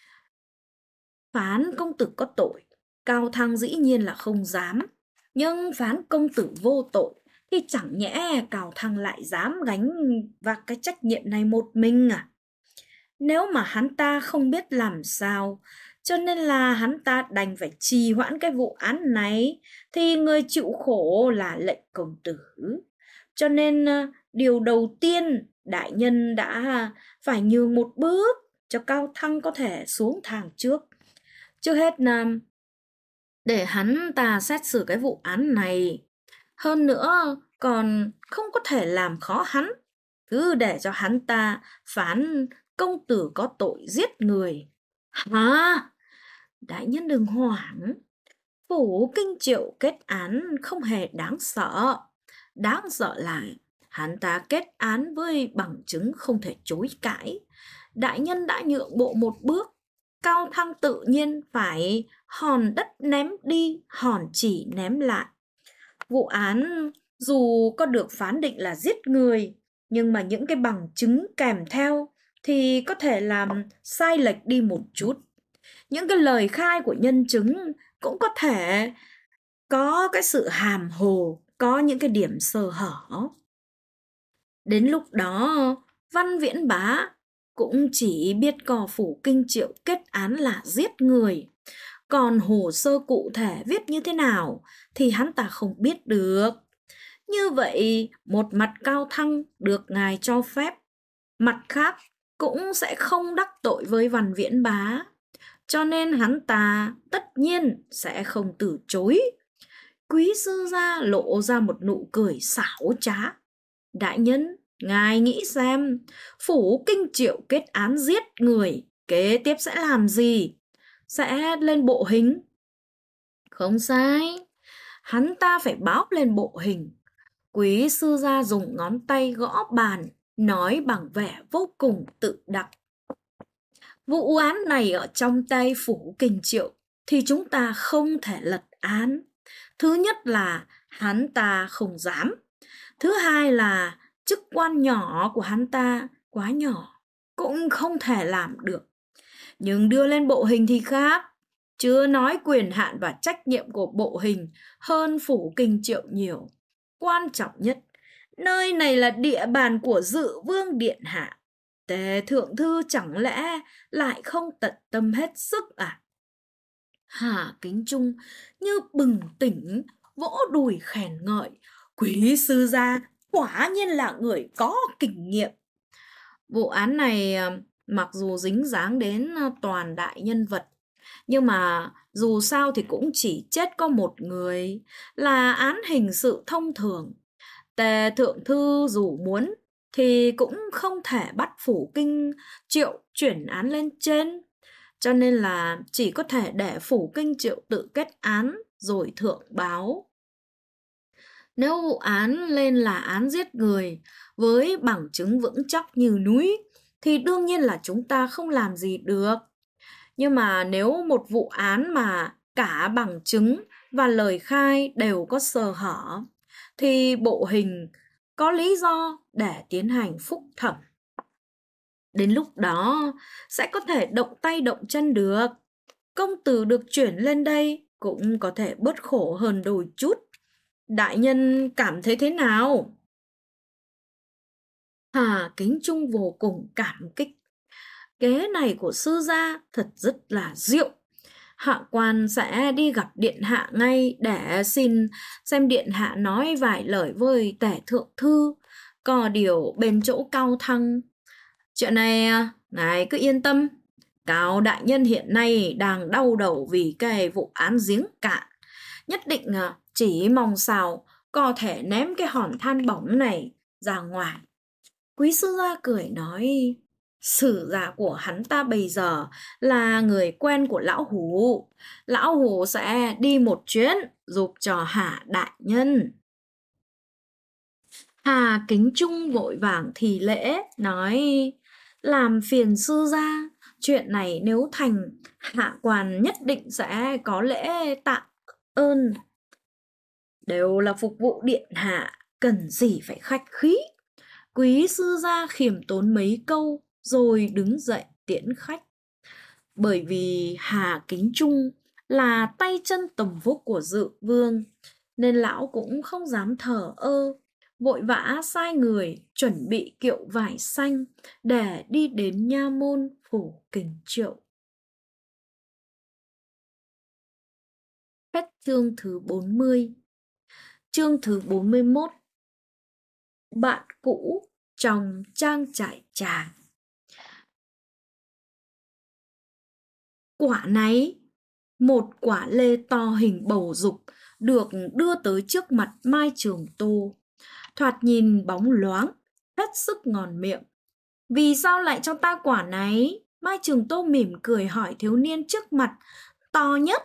Phán công tử có tội, Cao Thăng dĩ nhiên là không dám. Nhưng phán công tử vô tội, thì chẳng nhẽ Cao Thăng lại dám gánh vác cái trách nhiệm này một mình à? Nếu mà hắn ta không biết làm sao, cho nên là hắn ta đành phải trì hoãn cái vụ án này, thì người chịu khổ là lệnh công tử. Cho nên điều đầu tiên đại nhân đã phải nhường một bước cho Cao Thăng có thể xuống thang trước. Trước hết là để hắn ta xét xử cái vụ án này. Hơn nữa còn không có thể làm khó hắn, cứ để cho hắn ta phán công tử có tội giết người. Hả? Đại nhân đừng hoảng. Phủ Kinh Triệu kết án không hề đáng sợ. Đáng sợ là hắn ta kết án với bằng chứng không thể chối cãi. Đại nhân đã nhượng bộ một bước, Cao Thăng tự nhiên phải hòn đất ném đi, hòn chỉ ném lại. Vụ án dù có được phán định là giết người, nhưng mà những cái bằng chứng kèm theo thì có thể làm sai lệch đi một chút. Những cái lời khai của nhân chứng cũng có thể có cái sự hàm hồ, có những cái điểm sơ hở. Đến lúc đó, Văn Viễn Bá cũng chỉ biết có Phủ Kinh Triệu kết án là giết người. Còn hồ sơ cụ thể viết như thế nào thì hắn ta không biết được. Như vậy, một mặt Cao Thăng được ngài cho phép, mặt khác cũng sẽ không đắc tội với Văn Viễn Bá. Cho nên hắn ta tất nhiên sẽ không từ chối. Quý sư gia lộ ra một nụ cười xảo trá. Đại nhân, ngài nghĩ xem, Phủ Kinh Triệu kết án giết người, kế tiếp sẽ làm gì? Sẽ lên bộ hình? Không sai, hắn ta phải báo lên bộ hình. Quý sư gia dùng ngón tay gõ bàn, nói bằng vẻ vô cùng tự đắc. Vụ án này ở trong tay Phủ Kinh Triệu thì chúng ta không thể lật án. Thứ nhất là hắn ta không dám. Thứ hai là chức quan nhỏ của hắn ta quá nhỏ, cũng không thể làm được. Nhưng đưa lên bộ hình thì khác. Chưa nói quyền hạn và trách nhiệm của bộ hình hơn Phủ Kinh Triệu nhiều. Quan trọng nhất, nơi này là địa bàn của Dự Vương Điện Hạ. Tề thượng thư chẳng lẽ lại không tận tâm hết sức à? Hà Kính Trung như bừng tỉnh, vỗ đùi khen ngợi. Quý sư gia quả nhiên là người có kinh nghiệm. Vụ án này mặc dù dính dáng đến toàn đại nhân vật, nhưng mà dù sao thì cũng chỉ chết có một người, là án hình sự thông thường. Tề thượng thư dù muốn thì cũng không thể bắt Phủ Kinh Triệu chuyển án lên trên. Cho nên là chỉ có thể để Phủ Kinh Triệu tự kết án rồi thượng báo. Nếu vụ án lên là án giết người với bằng chứng vững chắc như núi thì đương nhiên là chúng ta không làm gì được. Nhưng mà nếu một vụ án mà cả bằng chứng và lời khai đều có sơ hở thì bộ hình có lý do để tiến hành phúc thẩm. Đến lúc đó sẽ có thể động tay động chân được. Công tử được chuyển lên đây cũng có thể bớt khổ hơn đôi chút. Đại nhân cảm thấy thế nào? Hà Kính Trung vô cùng cảm kích. Kế này của sư gia thật rất là diệu. Hạ quan sẽ đi gặp điện hạ ngay để xin xem điện hạ nói vài lời với Tể thượng thư. Có điều bên chỗ Cao Thăng, chuyện này ngài cứ yên tâm. Cao đại nhân hiện nay đang đau đầu vì cái vụ án giếng cạn. Nhất định chỉ mong sao có thể ném cái hòn than bỏng này ra ngoài. Quý sư gia cười nói, sử giả của hắn ta bây giờ là người quen của lão hủ. Lão hủ sẽ đi một chuyến giúp cho Hà đại nhân. Hà Kính Trung vội vàng thì lễ nói, làm phiền sư gia, chuyện này nếu thành, hạ quan nhất định sẽ có lễ tạ ơn. Đều là phục vụ điện hạ, cần gì phải khách khí. Quý sư gia khiêm tốn mấy câu rồi đứng dậy tiễn khách. Bởi vì Hà Kính Trung là tay chân tầm phúc của Dự Vương, nên lão cũng không dám thờ ơ, vội vã sai người chuẩn bị kiệu vải xanh để đi đến nha môn phủ Kình Triệu. Hết chương thứ 40. Chương thứ 41. Bạn cũ trong trang trại trà. Quả náy, một quả lê to hình bầu dục được đưa tới trước mặt Mai Trường Tô. Thoạt nhìn bóng loáng, hết sức ngon miệng. Vì sao lại cho ta quả náy? Mai Trường Tô mỉm cười hỏi thiếu niên trước mặt. To nhất.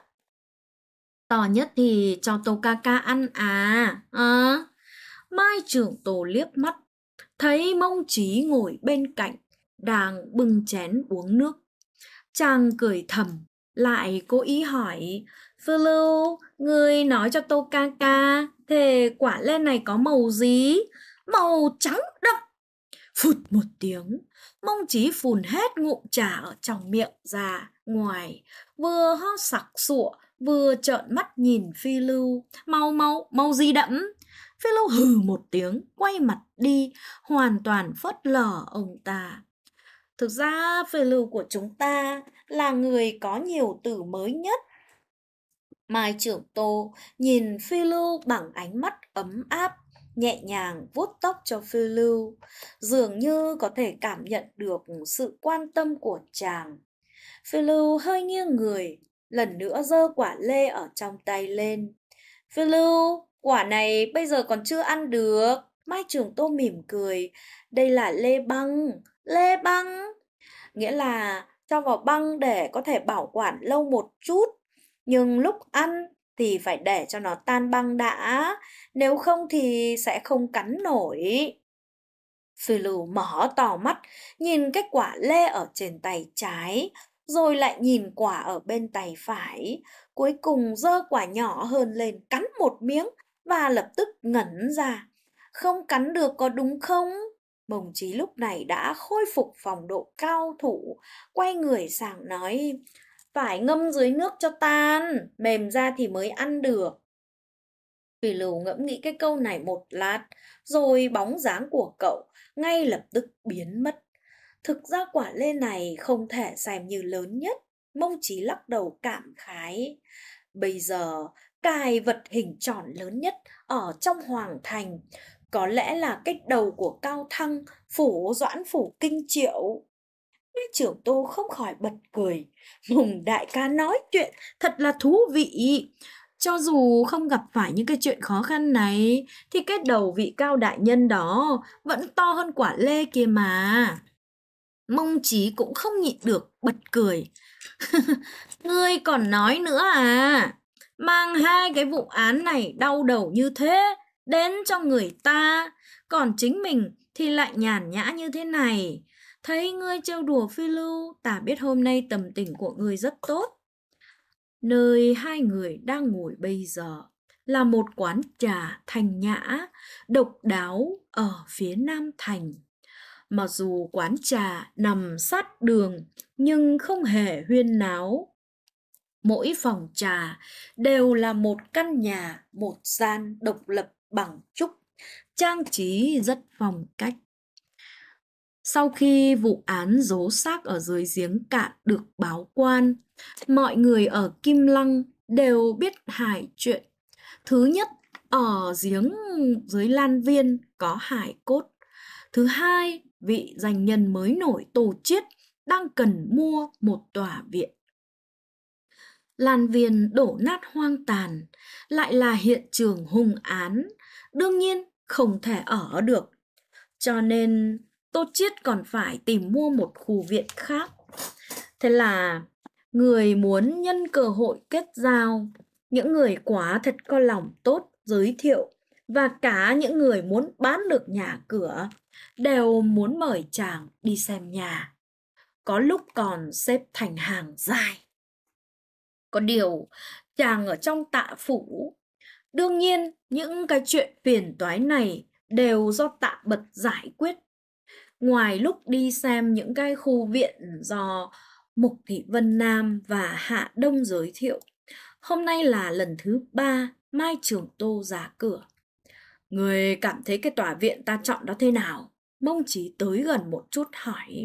To nhất thì cho Tô ca ca ăn à? Mai Trường Tô liếc mắt, thấy Mông Chí ngồi bên cạnh, đang bưng chén uống nước. Chàng cười thầm, lại cố ý hỏi, Phiêu Lưu, ngươi nói cho Tô ca ca, thế quả lê này có màu gì? Màu trắng đậm. Phụt một tiếng, Mông Chí phun hết ngụm trà ở trong miệng ra ngoài, vừa ho sặc sụa, vừa trợn mắt nhìn Phi Lưu. Màu gì đậm? Phi Lưu hừ một tiếng, quay mặt đi, hoàn toàn phớt lờ ông ta. Thực ra Phi Lưu của chúng ta là người có nhiều từ mới nhất. Mai Trưởng Tô nhìn Phi Lưu bằng ánh mắt ấm áp, nhẹ nhàng vuốt tóc cho Phi Lưu, dường như có thể cảm nhận được sự quan tâm của chàng. Phi Lưu hơi nghiêng người, lần nữa giơ quả lê ở trong tay lên. Phi Lưu, quả này bây giờ còn chưa ăn được. Mai Trường Tô mỉm cười, đây là lê băng. Lê băng nghĩa là cho vào băng để có thể bảo quản lâu một chút, nhưng lúc ăn thì phải để cho nó tan băng đã, nếu không thì sẽ không cắn nổi. Phi Lưu mở to mắt, nhìn cái quả lê ở trên tay trái, rồi lại nhìn quả ở bên tay phải, cuối cùng giơ quả nhỏ hơn lên cắn một miếng và lập tức ngẩn ra. Không cắn được có đúng không? Mông Chí lúc này đã khôi phục phong độ cao thủ, quay người sang nói, phải ngâm dưới nước cho tan, mềm ra thì mới ăn được. Phi Lưu ngẫm nghĩ cái câu này một lát, rồi bóng dáng của cậu ngay lập tức biến mất. Thực ra quả lê này không thể xem như lớn nhất. Mông Chí lắc đầu cảm khái. Bây giờ, cái vật hình tròn lớn nhất ở trong Hoàng Thành có lẽ là cái đầu của Cao Thăng, phủ Doãn phủ Kinh Triệu. Lý Trưởng Tô không khỏi bật cười. Mùng đại ca nói chuyện thật là thú vị. Cho dù không gặp phải những cái chuyện khó khăn này, thì cái đầu vị Cao đại nhân đó vẫn to hơn quả lê kia mà. Mông Chí cũng không nhịn được bật cười. Ngươi còn nói nữa à? Mang hai cái vụ án này đau đầu như thế đến cho người ta, còn chính mình thì lại nhàn nhã như thế này. Thấy ngươi trêu đùa Phi Lưu, ta biết hôm nay tâm tình của ngươi rất tốt. Nơi hai người đang ngồi bây giờ là một quán trà thanh nhã, độc đáo ở phía Nam Thành. Mặc dù quán trà nằm sát đường nhưng không hề huyên náo. Mỗi phòng trà đều là một căn nhà, một gian độc lập bằng trúc, trang trí rất phong cách. Sau khi vụ án giấu xác ở dưới giếng cạn được báo quan, mọi người ở Kim Lăng đều biết hai chuyện. Thứ nhất, ở giếng dưới Lan Viên có hải cốt. Thứ hai, vị danh nhân mới nổi Tô Chiết đang cần mua một tòa viện. Lan Viên đổ nát hoang tàn, lại là hiện trường hung án, đương nhiên không thể ở được. Cho nên Tô Chiết còn phải tìm mua một khu viện khác. Thế là người muốn nhân cơ hội kết giao, những người quả thật có lòng tốt giới thiệu, và cả những người muốn bán được nhà cửa đều muốn mời chàng đi xem nhà. Có lúc còn xếp thành hàng dài. Có điều chàng ở trong Tạ phủ, đương nhiên những cái chuyện phiền toái này đều do Tạ Bật giải quyết. Ngoài lúc đi xem những cái khu viện do Mục Thị Vân Nam và Hạ Đông giới thiệu, hôm nay là lần thứ 3 Mai Trường Tô ra cửa. Người cảm thấy cái tòa viện ta chọn đó thế nào? Mông Chí tới gần một chút hỏi.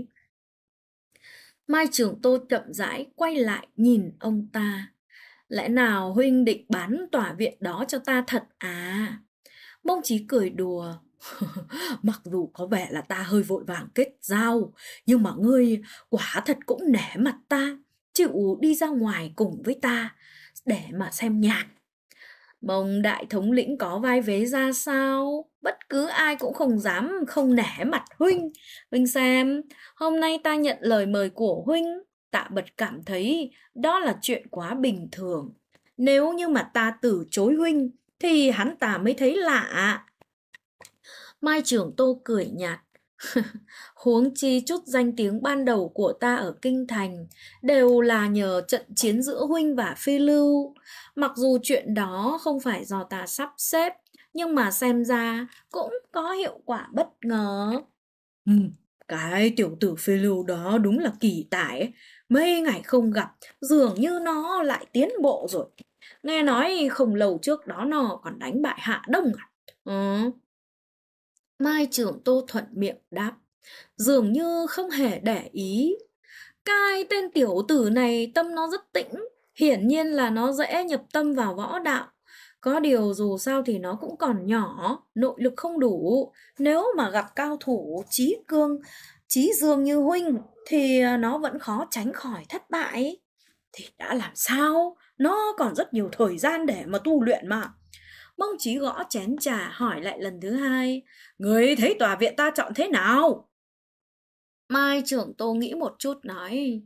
Mai Trường Tô chậm rãi quay lại nhìn ông ta. Lẽ nào huynh định bán tòa viện đó cho ta thật à? Mông Chí cười đùa. Mặc dù có vẻ là ta hơi vội vàng kết giao, nhưng mà ngươi quả thật cũng nể mặt ta, chịu đi ra ngoài cùng với ta để mà xem nhạc. Mông đại thống lĩnh có vai vế ra sao? Bất cứ ai cũng không dám không nể mặt huynh. Huynh xem, hôm nay ta nhận lời mời của huynh, Tạ Bật cảm thấy đó là chuyện quá bình thường. Nếu như mà ta từ chối huynh, thì hắn ta mới thấy lạ. Mai Trưởng Tô cười nhạt. Huống chi chút danh tiếng ban đầu của ta ở Kinh Thành đều là nhờ trận chiến giữa huynh và Phi Lưu. Mặc dù chuyện đó không phải do ta sắp xếp, nhưng mà xem ra cũng có hiệu quả bất ngờ. Ừ, cái tiểu tử Phi Lưu đó đúng là kỳ tài ấy. Mấy ngày không gặp, dường như nó lại tiến bộ rồi. Nghe nói không lâu trước đó nó còn đánh bại Hạ Đông à? Ừ. Mai Trưởng Tô thuận miệng đáp, dường như không hề để ý. Cái tên tiểu tử này tâm nó rất tĩnh, hiển nhiên là nó dễ nhập tâm vào võ đạo. Có điều dù sao thì nó cũng còn nhỏ, nội lực không đủ. Nếu mà gặp cao thủ chí dương như huynh thì nó vẫn khó tránh khỏi thất bại. Thì đã làm sao? Nó còn rất nhiều thời gian để mà tu luyện mà. Mông Chí gõ chén trà hỏi lại lần thứ hai. Người thấy tòa viện ta chọn thế nào? Mai Trưởng Tô nghĩ một chút nói.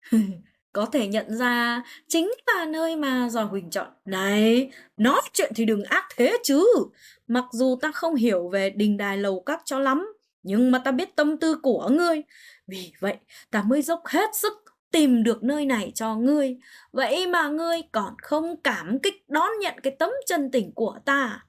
Có thể nhận ra chính là nơi mà do Huỳnh chọn. Này, nói chuyện thì đừng ác thế chứ. Mặc dù ta không hiểu về đình đài lầu các cho lắm, nhưng mà ta biết tâm tư của ngươi. Vì vậy ta mới dốc hết sức tìm được nơi này cho ngươi. Vậy mà ngươi còn không cảm kích đón nhận cái tấm chân tình của ta.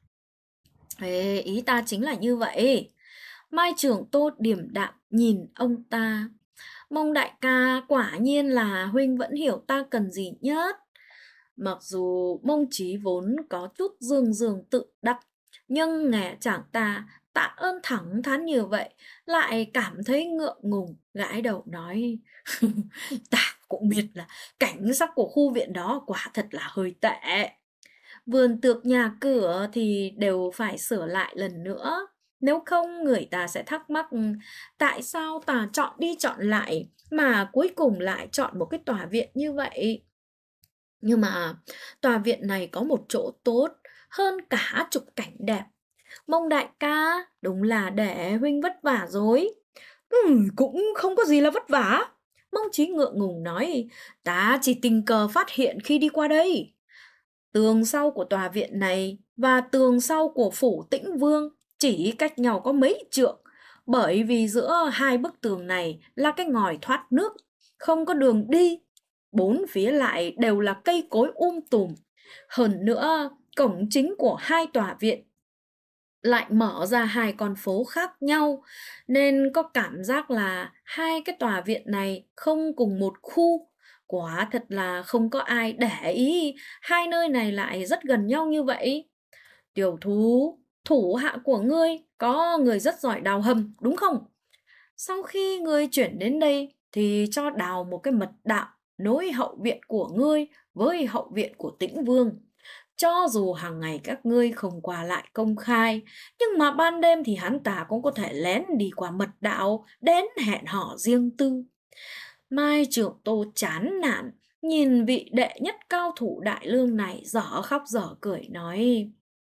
Ê, ý ta chính là như vậy. Mai Trưởng Tô điềm đạm nhìn ông ta. Mông đại ca, quả nhiên là huynh vẫn hiểu ta cần gì nhất. Mặc dù Mông Chí vốn có chút dương dương tự đắc, nhưng nghe chàng ta tạ ơn thẳng thắn như vậy, lại cảm thấy ngượng ngùng, gãi đầu nói. Ta cũng biết là cảnh sắc của khu viện đó quả thật là hơi tệ. Vườn tược nhà cửa thì đều phải sửa lại lần nữa. Nếu không người ta sẽ thắc mắc tại sao ta chọn đi chọn lại mà cuối cùng lại chọn một cái tòa viện như vậy. Nhưng mà tòa viện này có một chỗ tốt hơn cả chụp cảnh đẹp. Mông đại ca, đúng là để huynh vất vả rồi. Cũng không có gì là vất vả. Mông Chí ngượng ngùng nói, ta chỉ tình cờ phát hiện khi đi qua đây. Tường sau của tòa viện này và tường sau của phủ Tĩnh Vương chỉ cách nhau có mấy trượng, bởi vì giữa hai bức tường này là cái ngòi thoát nước, không có đường đi. Bốn phía lại đều là cây cối tùm. Hơn nữa, cổng chính của hai tòa viện lại mở ra hai con phố khác nhau, nên có cảm giác là hai cái tòa viện này không cùng một khu. Quả thật là không có ai để ý hai nơi này lại rất gần nhau như vậy. Tiểu thú, thủ hạ của ngươi có người rất giỏi đào hầm, đúng không? Sau khi ngươi chuyển đến đây thì cho đào một cái mật đạo nối hậu viện của ngươi với hậu viện của Tĩnh Vương. Cho dù hàng ngày các ngươi không qua lại công khai, nhưng mà ban đêm thì hắn ta cũng có thể lén đi qua mật đạo đến hẹn hò riêng tư. Mai Trưởng Tô chán nản, nhìn vị đệ nhất cao thủ đại lương này dở khóc dở cười nói.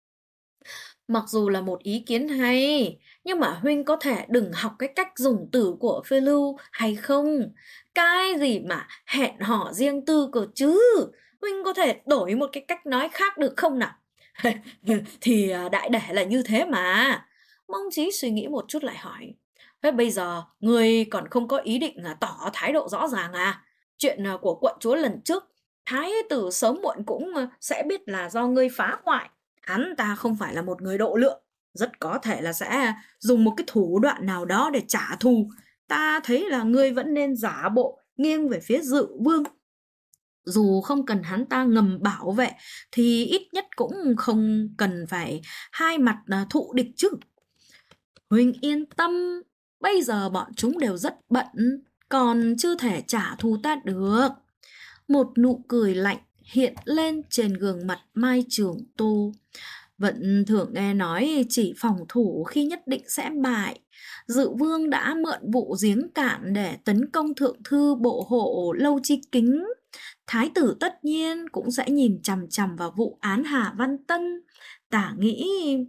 Mặc dù là một ý kiến hay, nhưng mà huynh có thể đừng học cái cách dùng từ của Phi Lưu hay không? Cái gì mà hẹn hò riêng tư cơ chứ? Huynh có thể đổi một cái cách nói khác được không nào? Thì đại để là như thế mà. Mông Chí suy nghĩ một chút lại hỏi. Thế bây giờ người còn không có ý định tỏ thái độ rõ ràng à? Chuyện của quận chúa lần trước, thái tử sớm muộn cũng sẽ biết là do ngươi phá hoại. Hắn ta không phải là một người độ lượng. rất có thể là sẽ dùng một cái thủ đoạn nào đó để trả thù. Ta thấy là ngươi vẫn nên giả bộ nghiêng về phía Dự Vương. Dù không cần hắn ta ngầm bảo vệ thì ít nhất cũng không cần phải hai mặt thụ địch chứ. Huynh yên tâm, bây giờ bọn chúng đều rất bận, còn chưa thể trả thù ta được. Một nụ cười lạnh hiện lên trên gương mặt Mai Trường Tô. Vẫn thường nghe nói chỉ phòng thủ khi nhất định sẽ bại. Dự Vương đã mượn vụ giếng cạn để tấn công thượng thư bộ hộ Lâu Chi Kính. Thái tử tất nhiên cũng sẽ nhìn chằm chằm vào vụ án Hạ Văn Tân. Tả nghĩ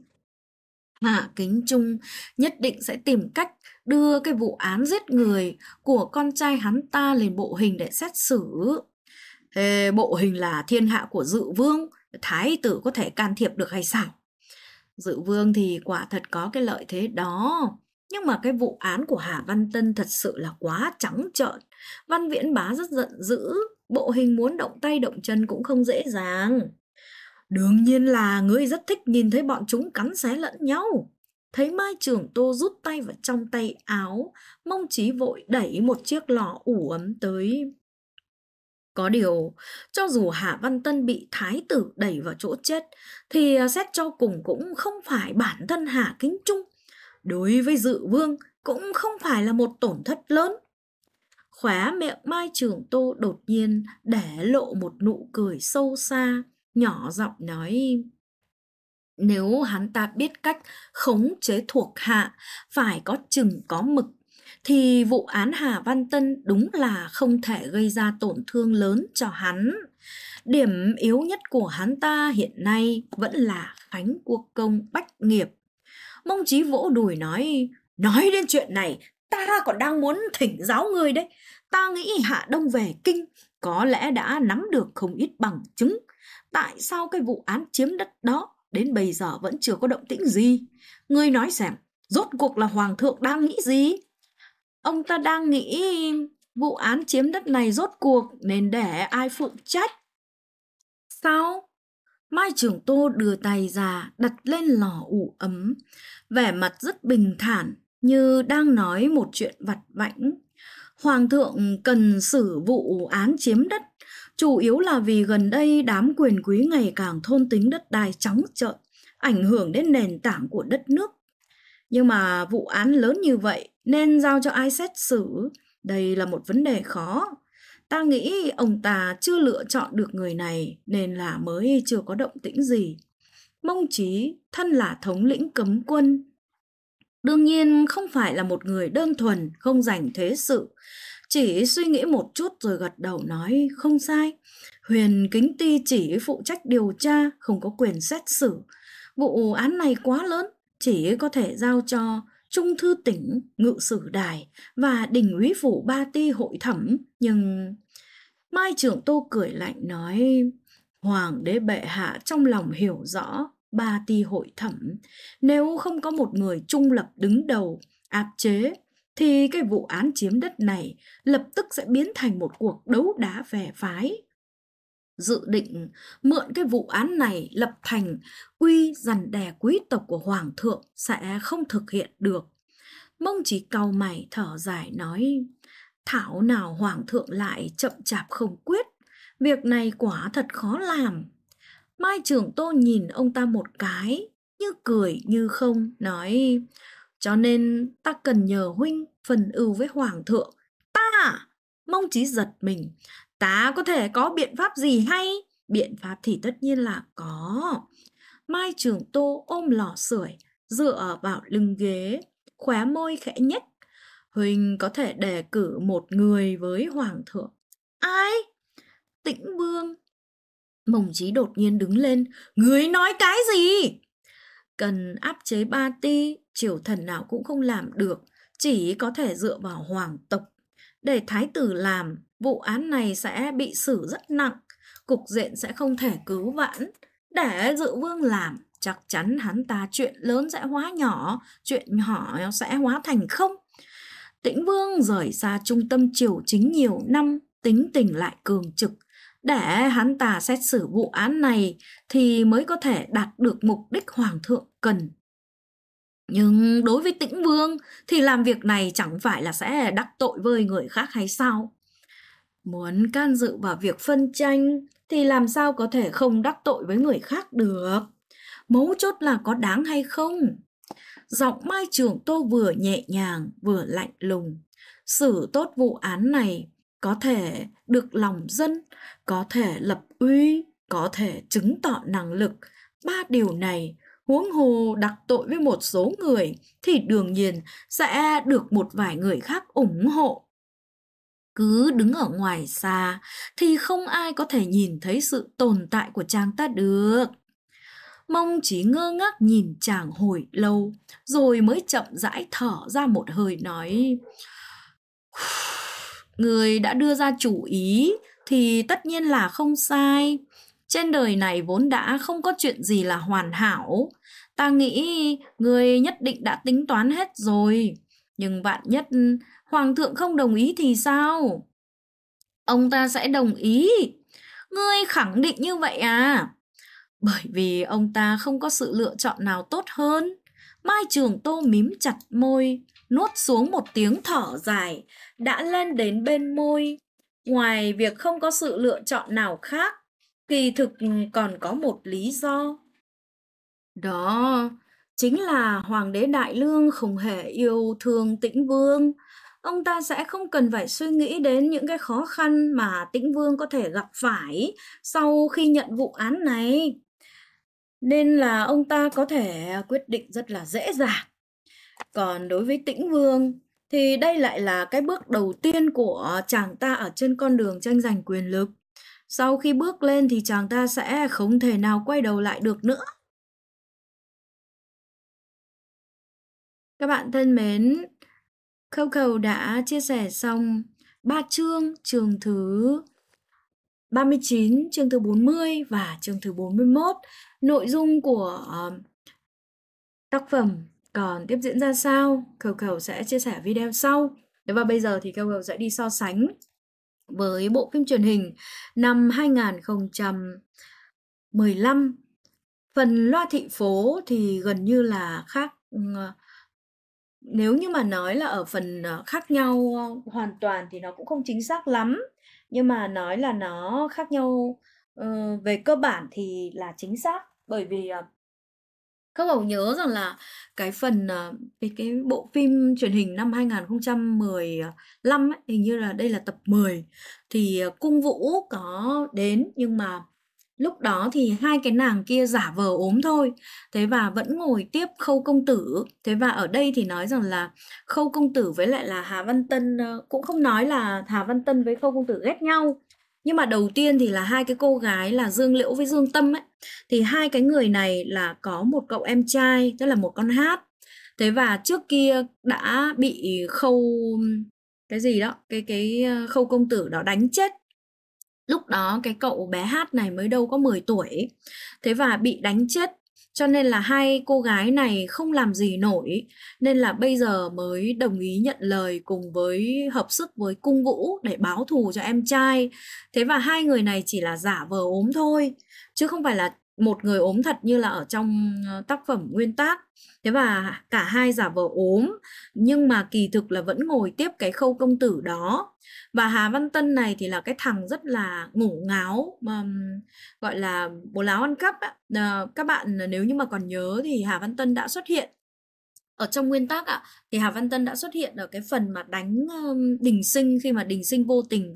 Hạ Kính Trung nhất định sẽ tìm cách đưa cái vụ án giết người của con trai hắn ta lên bộ hình để xét xử. Thế bộ hình là thiên hạ của Dự Vương, Thái tử có thể can thiệp được hay sao? Dự Vương thì quả thật có cái lợi thế đó. Nhưng mà cái vụ án của Hà Văn Tân thật sự là quá trắng trợn. Văn Viễn Bá rất giận dữ, bộ hình muốn động tay động chân cũng không dễ dàng. Đương nhiên là ngươi rất thích nhìn thấy bọn chúng cắn xé lẫn nhau. Thấy Mai Trường Tô rút tay vào trong tay áo, Mông Chí vội đẩy một chiếc lọ ủ ấm tới. Có điều, cho dù Hạ Văn Tân bị thái tử đẩy vào chỗ chết, thì xét cho cùng cũng không phải bản thân Hạ Kính Trung. Đối với Dự Vương cũng không phải là một tổn thất lớn. Khóe miệng Mai Trường Tô đột nhiên để lộ một nụ cười sâu xa, nhỏ giọng nói: nếu hắn ta biết cách khống chế thuộc hạ, phải có chừng có mực, thì vụ án Hà Văn Tân đúng là không thể gây ra tổn thương lớn cho hắn. Điểm yếu nhất của hắn ta hiện nay vẫn là Khánh Quốc Công bách nghiệp. Mông Chí vỗ đùi nói đến chuyện này, ta còn đang muốn thỉnh giáo ngươi đấy. Ta nghĩ Hạ Đông về kinh có lẽ đã nắm được không ít bằng chứng. Tại sao cái vụ án chiếm đất đó đến bây giờ vẫn chưa có động tĩnh gì? Ngươi nói xem, rốt cuộc là Hoàng thượng đang nghĩ gì? Ông ta đang nghĩ vụ án chiếm đất này rốt cuộc nên để ai phụ trách? Sao? Mai Trường Tô đưa tay ra đặt lên lò ủ ấm, vẻ mặt rất bình thản như đang nói một chuyện vặt vãnh. Hoàng thượng cần xử vụ án chiếm đất, chủ yếu là vì gần đây đám quyền quý ngày càng thôn tính đất đai trắng trợn, ảnh hưởng đến nền tảng của đất nước. Nhưng mà vụ án lớn như vậy nên giao cho ai xét xử? Đây là một vấn đề khó. Ta nghĩ ông ta chưa lựa chọn được người này nên là mới chưa có động tĩnh gì. Mông Chí thân là thống lĩnh cấm quân, đương nhiên không phải là một người đơn thuần không dành thế sự. Chỉ suy nghĩ một chút rồi gật đầu nói không sai. Huyền Kính Ty chỉ phụ trách điều tra, không có quyền xét xử. Vụ án này quá lớn, chỉ có thể giao cho Trung thư tỉnh, Ngự sử đài và Đình úy phủ Ba Ti hội thẩm. Nhưng Mai Trường Tô cười lạnh nói: Hoàng đế bệ hạ trong lòng hiểu rõ Ba Ti hội thẩm, nếu không có một người trung lập đứng đầu áp chế thì cái vụ án chiếm đất này lập tức sẽ biến thành một cuộc đấu đá phe phái. Dự định mượn cái vụ án này lập thành uy răn đè quý tộc của Hoàng thượng sẽ không thực hiện được. Mông Chí cau mày thở dài nói: thảo nào Hoàng thượng lại chậm chạp không quyết, việc này quả thật khó làm. Mai Trường Tô nhìn ông ta một cái, như cười như không, nói: cho nên ta cần nhờ huynh phần ưu với Hoàng thượng. Ta! Mông Chí giật mình. Ta có thể có biện pháp gì hay? Biện pháp thì tất nhiên là có. Mai Trường Tô ôm lò sưởi, dựa vào lưng ghế, khóe môi khẽ nhếch. Huynh có thể đề cử một người với Hoàng thượng. Ai? Tĩnh Vương. Mông Chí đột nhiên đứng lên. Ngươi nói cái gì? Cần áp chế Ba Ti, triều thần nào cũng không làm được, chỉ có thể dựa vào hoàng tộc. Để thái tử làm, vụ án này sẽ bị xử rất nặng, cục diện sẽ không thể cứu vãn. Để Dự Vương làm, chắc chắn hắn ta chuyện lớn sẽ hóa nhỏ, chuyện nhỏ sẽ hóa thành không. Tĩnh Vương rời xa trung tâm triều chính nhiều năm, tính tình lại cường trực. Để hắn ta xét xử vụ án này thì mới có thể đạt được mục đích Hoàng thượng cần. Nhưng đối với Tĩnh Vương thì làm việc này chẳng phải là sẽ đắc tội với người khác hay sao? Muốn can dự vào việc phân tranh thì làm sao có thể không đắc tội với người khác được? Mấu chốt là có đáng hay không? Giọng Mai Trường Tô vừa nhẹ nhàng vừa lạnh lùng. Xử tốt vụ án này có thể được lòng dân, có thể lập uy, có thể chứng tỏ năng lực. Ba điều này, huống hồ đắc tội với một số người thì đương nhiên sẽ được một vài người khác ủng hộ. Cứ đứng ở ngoài xa thì không ai có thể nhìn thấy sự tồn tại của chàng ta được. Mông chỉ ngơ ngác nhìn chàng hồi lâu, rồi mới chậm rãi thở ra một hơi nói: Người đã đưa ra chủ ý thì tất nhiên là không sai. Trên đời này vốn đã không có chuyện gì là hoàn hảo. Ta nghĩ người nhất định đã tính toán hết rồi. Nhưng vạn nhất Hoàng thượng không đồng ý thì sao? Ông ta sẽ đồng ý. Ngươi khẳng định như vậy à? Bởi vì ông ta không có sự lựa chọn nào tốt hơn. Mai Trường Tô mím chặt môi, nuốt xuống một tiếng thở dài, đã lên đến bên môi. Ngoài việc không có sự lựa chọn nào khác, kỳ thực còn có một lý do. Đó chính là Hoàng đế Đại Lương không hề yêu thương Tĩnh Vương. Ông ta sẽ không cần phải suy nghĩ đến những cái khó khăn mà Tĩnh Vương có thể gặp phải sau khi nhận vụ án này. Nên là ông ta có thể quyết định rất là dễ dàng. Còn đối với Tĩnh Vương thì đây lại là cái bước đầu tiên của chàng ta ở trên con đường tranh giành quyền lực. Sau khi bước lên thì chàng ta sẽ không thể nào quay đầu lại được nữa. Các bạn thân mến, Coco đã chia sẻ xong 3 chương, chương thứ 39, chương thứ 40 và chương thứ 41. Nội dung của tác phẩm còn tiếp diễn ra sao, Coco sẽ chia sẻ video sau. Và bây giờ thì Coco sẽ đi so sánh với bộ phim truyền hình năm 2015. Phần Loa Thị Phố thì gần như là khác. Nếu như mà nói là ở phần khác nhau hoàn toàn thì nó cũng không chính xác lắm. Nhưng mà nói là nó khác nhau về cơ bản thì là chính xác. Bởi vì các bạn nhớ rằng là cái phần cái bộ phim truyền hình năm 2015 ấy, hình như là đây là tập 10 thì Cung Vũ có đến, nhưng mà lúc đó thì hai cái nàng kia giả vờ ốm thôi. Thế và vẫn ngồi tiếp Khâu công tử. Thế và ở đây thì nói rằng là Khâu công tử với lại là Hà Văn Tân, cũng không nói là Hà Văn Tân với Khâu công tử ghét nhau. Nhưng mà đầu tiên thì là hai cái cô gái là Dương Liễu với Dương Tâm ấy, thì hai cái người này là có một cậu em trai, tức là một con hát. Thế và trước kia đã bị Khâu cái gì đó, cái Khâu công tử đó đánh chết. Lúc đó cái cậu bé hát này mới đâu có 10 tuổi. Thế và bị đánh chết, cho nên là hai cô gái này không làm gì nổi, nên là bây giờ mới đồng ý nhận lời cùng với hợp sức với Cung Vũ để báo thù cho em trai. Thế và hai người này chỉ là giả vờ ốm thôi, chứ không phải là một người ốm thật như là ở trong tác phẩm nguyên tác. Thế và cả hai giả vờ ốm, nhưng mà kỳ thực là vẫn ngồi tiếp cái Khâu công tử đó. Và Hà Văn Tân này thì là cái thằng rất là ngổ ngáo, gọi là bố láo ăn cắp á. Các bạn nếu như mà còn nhớ thì Hà Văn Tân đã xuất hiện ở trong nguyên tác ạ. Thì Hà Văn Tân đã xuất hiện ở cái phần mà đánh Đình Sinh, khi mà Đình Sinh vô tình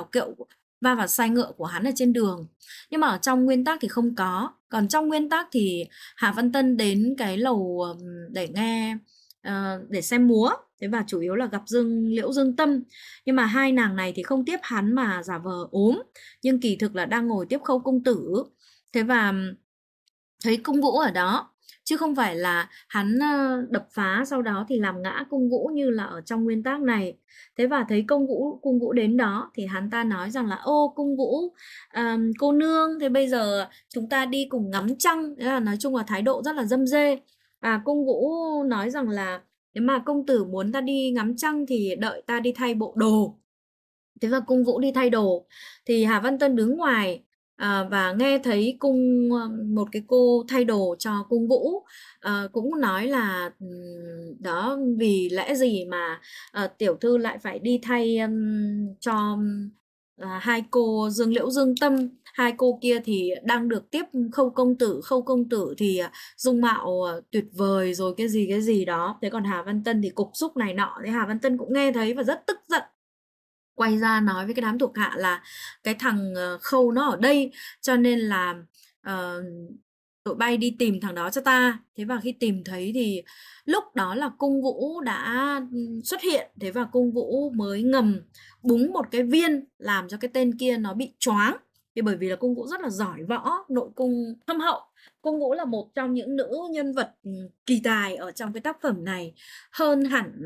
va vào sai ngựa của hắn ở trên đường. Nhưng mà ở trong nguyên tác thì không có. Còn trong nguyên tác thì Hà Văn Tân đến cái lầu để nghe để xem múa. Thế và chủ yếu là gặp Liễu Dương Tâm. Nhưng mà hai nàng này thì không tiếp hắn mà giả vờ ốm, nhưng kỳ thực là đang ngồi tiếp Khâu công tử. Thế và thấy Cung Vũ ở đó, chứ không phải là hắn đập phá sau đó thì làm ngã Cung Vũ như là ở trong nguyên tác này. Thế và thấy Cung Vũ đến đó thì hắn ta nói rằng là: ô Cung Vũ, cô nương, thế bây giờ chúng ta đi cùng ngắm trăng. Thế là nói chung là thái độ rất là dâm dê. Cung Vũ nói rằng là nếu mà công tử muốn ta đi ngắm trăng thì đợi ta đi thay bộ đồ. Thế và Cung Vũ đi thay đồ thì Hà Văn Tân đứng ngoài. và nghe thấy cung một cái cô thay đồ cho cung Vũ cũng nói là đó, vì lẽ gì mà tiểu thư lại phải đi thay cho hai cô Dương Liễu Dương Tâm. Hai cô kia thì đang được tiếp Khâu công tử thì dung mạo tuyệt vời rồi cái gì đó. Thế còn Hà Văn Tân thì cục xúc này nọ. Thế Hà Văn Tân cũng nghe thấy và rất tức giận, quay ra nói với cái đám thuộc hạ là cái thằng Khâu nó ở đây, cho nên là ờ, tụi bay đi tìm thằng đó cho ta. Thế và khi tìm thấy thì lúc đó là cung Vũ đã xuất hiện. Thế và cung Vũ mới ngầm búng một cái viên làm cho cái tên kia nó bị choáng. Thì bởi vì là cung Vũ rất là giỏi võ, nội cung thâm hậu. Cung Vũ là một trong những nữ nhân vật kỳ tài ở trong cái tác phẩm này, hơn hẳn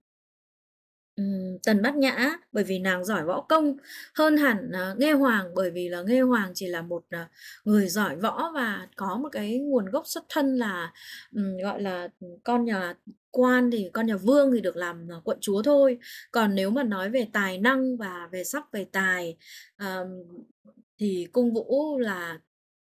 Tần Bát Nhã bởi vì nàng giỏi võ công, hơn hẳn Nghê Hoàng bởi vì là Nghê Hoàng chỉ là một người giỏi võ và có một cái nguồn gốc xuất thân là gọi là con nhà quan, thì con nhà vương thì được làm quận chúa thôi. Còn nếu mà nói về tài năng và về sắc về tài ờm, thì cung Vũ là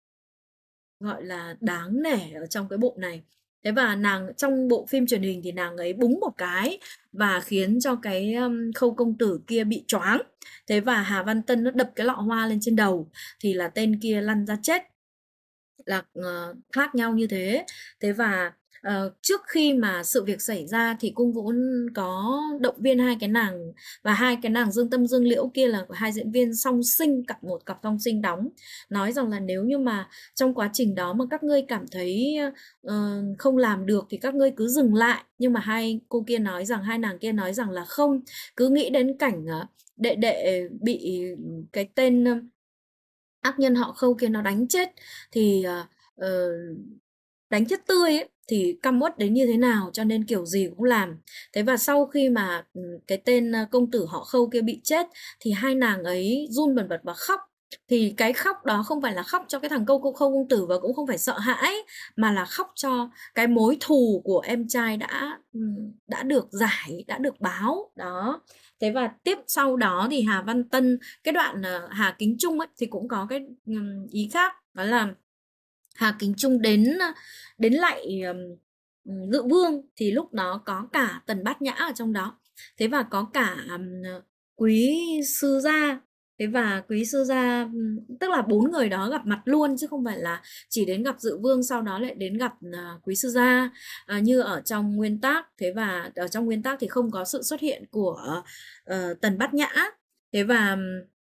gọi là đáng nể ở trong cái bộ này. Thế và nàng trong bộ phim truyền hình thì nàng ấy búng một cái và khiến cho cái Khâu công tử kia bị choáng. Thế và Hà Văn Tân nó đập cái lọ hoa lên trên đầu thì là tên kia lăn ra chết, là khác nhau như thế. Thế và trước khi mà sự việc xảy ra thì cung Vũ có động viên hai cái nàng, và hai cái nàng Dương Tâm Dương Liễu kia là hai diễn viên song sinh, một cặp song sinh đóng, nói rằng là nếu như mà trong quá trình đó mà các ngươi cảm thấy không làm được thì các ngươi cứ dừng lại. Nhưng mà hai nàng kia nói rằng là không, cứ nghĩ đến cảnh đệ đệ bị cái tên ác nhân họ Khâu kia nó đánh chết thì ờ, đánh chết tươi ấy, thì căm uất đến như thế nào, cho nên kiểu gì cũng làm. Thế và sau khi mà cái tên công tử họ Khâu kia bị chết thì hai nàng ấy run bần bật và khóc. Thì cái khóc đó không phải là khóc cho cái thằng Khâu công tử và cũng không phải sợ hãi, mà là khóc cho cái mối thù của em trai đã được giải, đã được báo đó. Thế và tiếp sau đó thì Hà Văn Tân, cái đoạn Hà Kính Trung ấy thì cũng có cái ý khác, đó là Hà Kính Trung đến lại Dự Vương thì lúc đó có cả Tần Bát Nhã ở trong đó. Thế và có cả Quý Sư Gia. Thế và Quý Sư Gia tức là bốn người đó gặp mặt luôn chứ không phải là chỉ đến gặp Dự Vương sau đó lại đến gặp Quý Sư Gia như ở trong nguyên tác. Thế và ở trong nguyên tác thì không có sự xuất hiện của Tần Bát Nhã. Thế và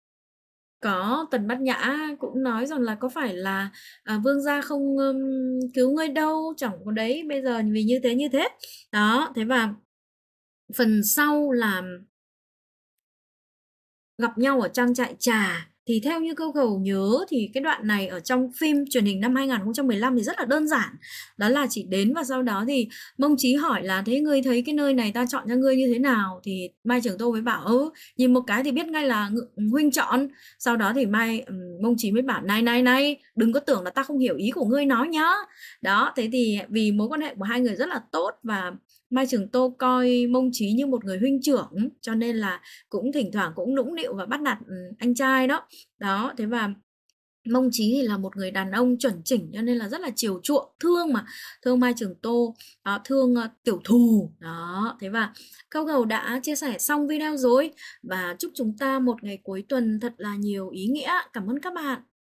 có Tần Bát Nhã cũng nói rằng là có phải là vương gia không cứu ngươi đâu, chẳng có đấy, bây giờ vì như thế đó. Thế và phần sau là gặp nhau ở trang trại trà thì theo như Câu Cầu nhớ thì cái đoạn này ở trong phim truyền hình năm 2015 thì rất là đơn giản, đó là chỉ đến và sau đó thì Mông Chí hỏi là thế ngươi thấy cái nơi này ta chọn cho ngươi như thế nào, thì Mai Trường Tô mới bảo nhìn một cái thì biết ngay là huynh chọn. Sau đó thì Mông Chí mới bảo này đừng có tưởng là ta không hiểu ý của ngươi nói nhá. Đó, thế thì vì mối quan hệ của hai người rất là tốt và Mai Trường Tô coi Mông Chí như một người huynh trưởng, cho nên là cũng thỉnh thoảng cũng nũng nịu và bắt nạt anh trai đó. Đó, thế và Mông Chí thì là một người đàn ông chuẩn chỉnh cho nên là rất là chiều chuộng, thương Mai Trường Tô, đó, thương tiểu thù. Đó, thế và Câu Cầu đã chia sẻ xong video rồi và chúc chúng ta một ngày cuối tuần thật là nhiều ý nghĩa. Cảm ơn các bạn.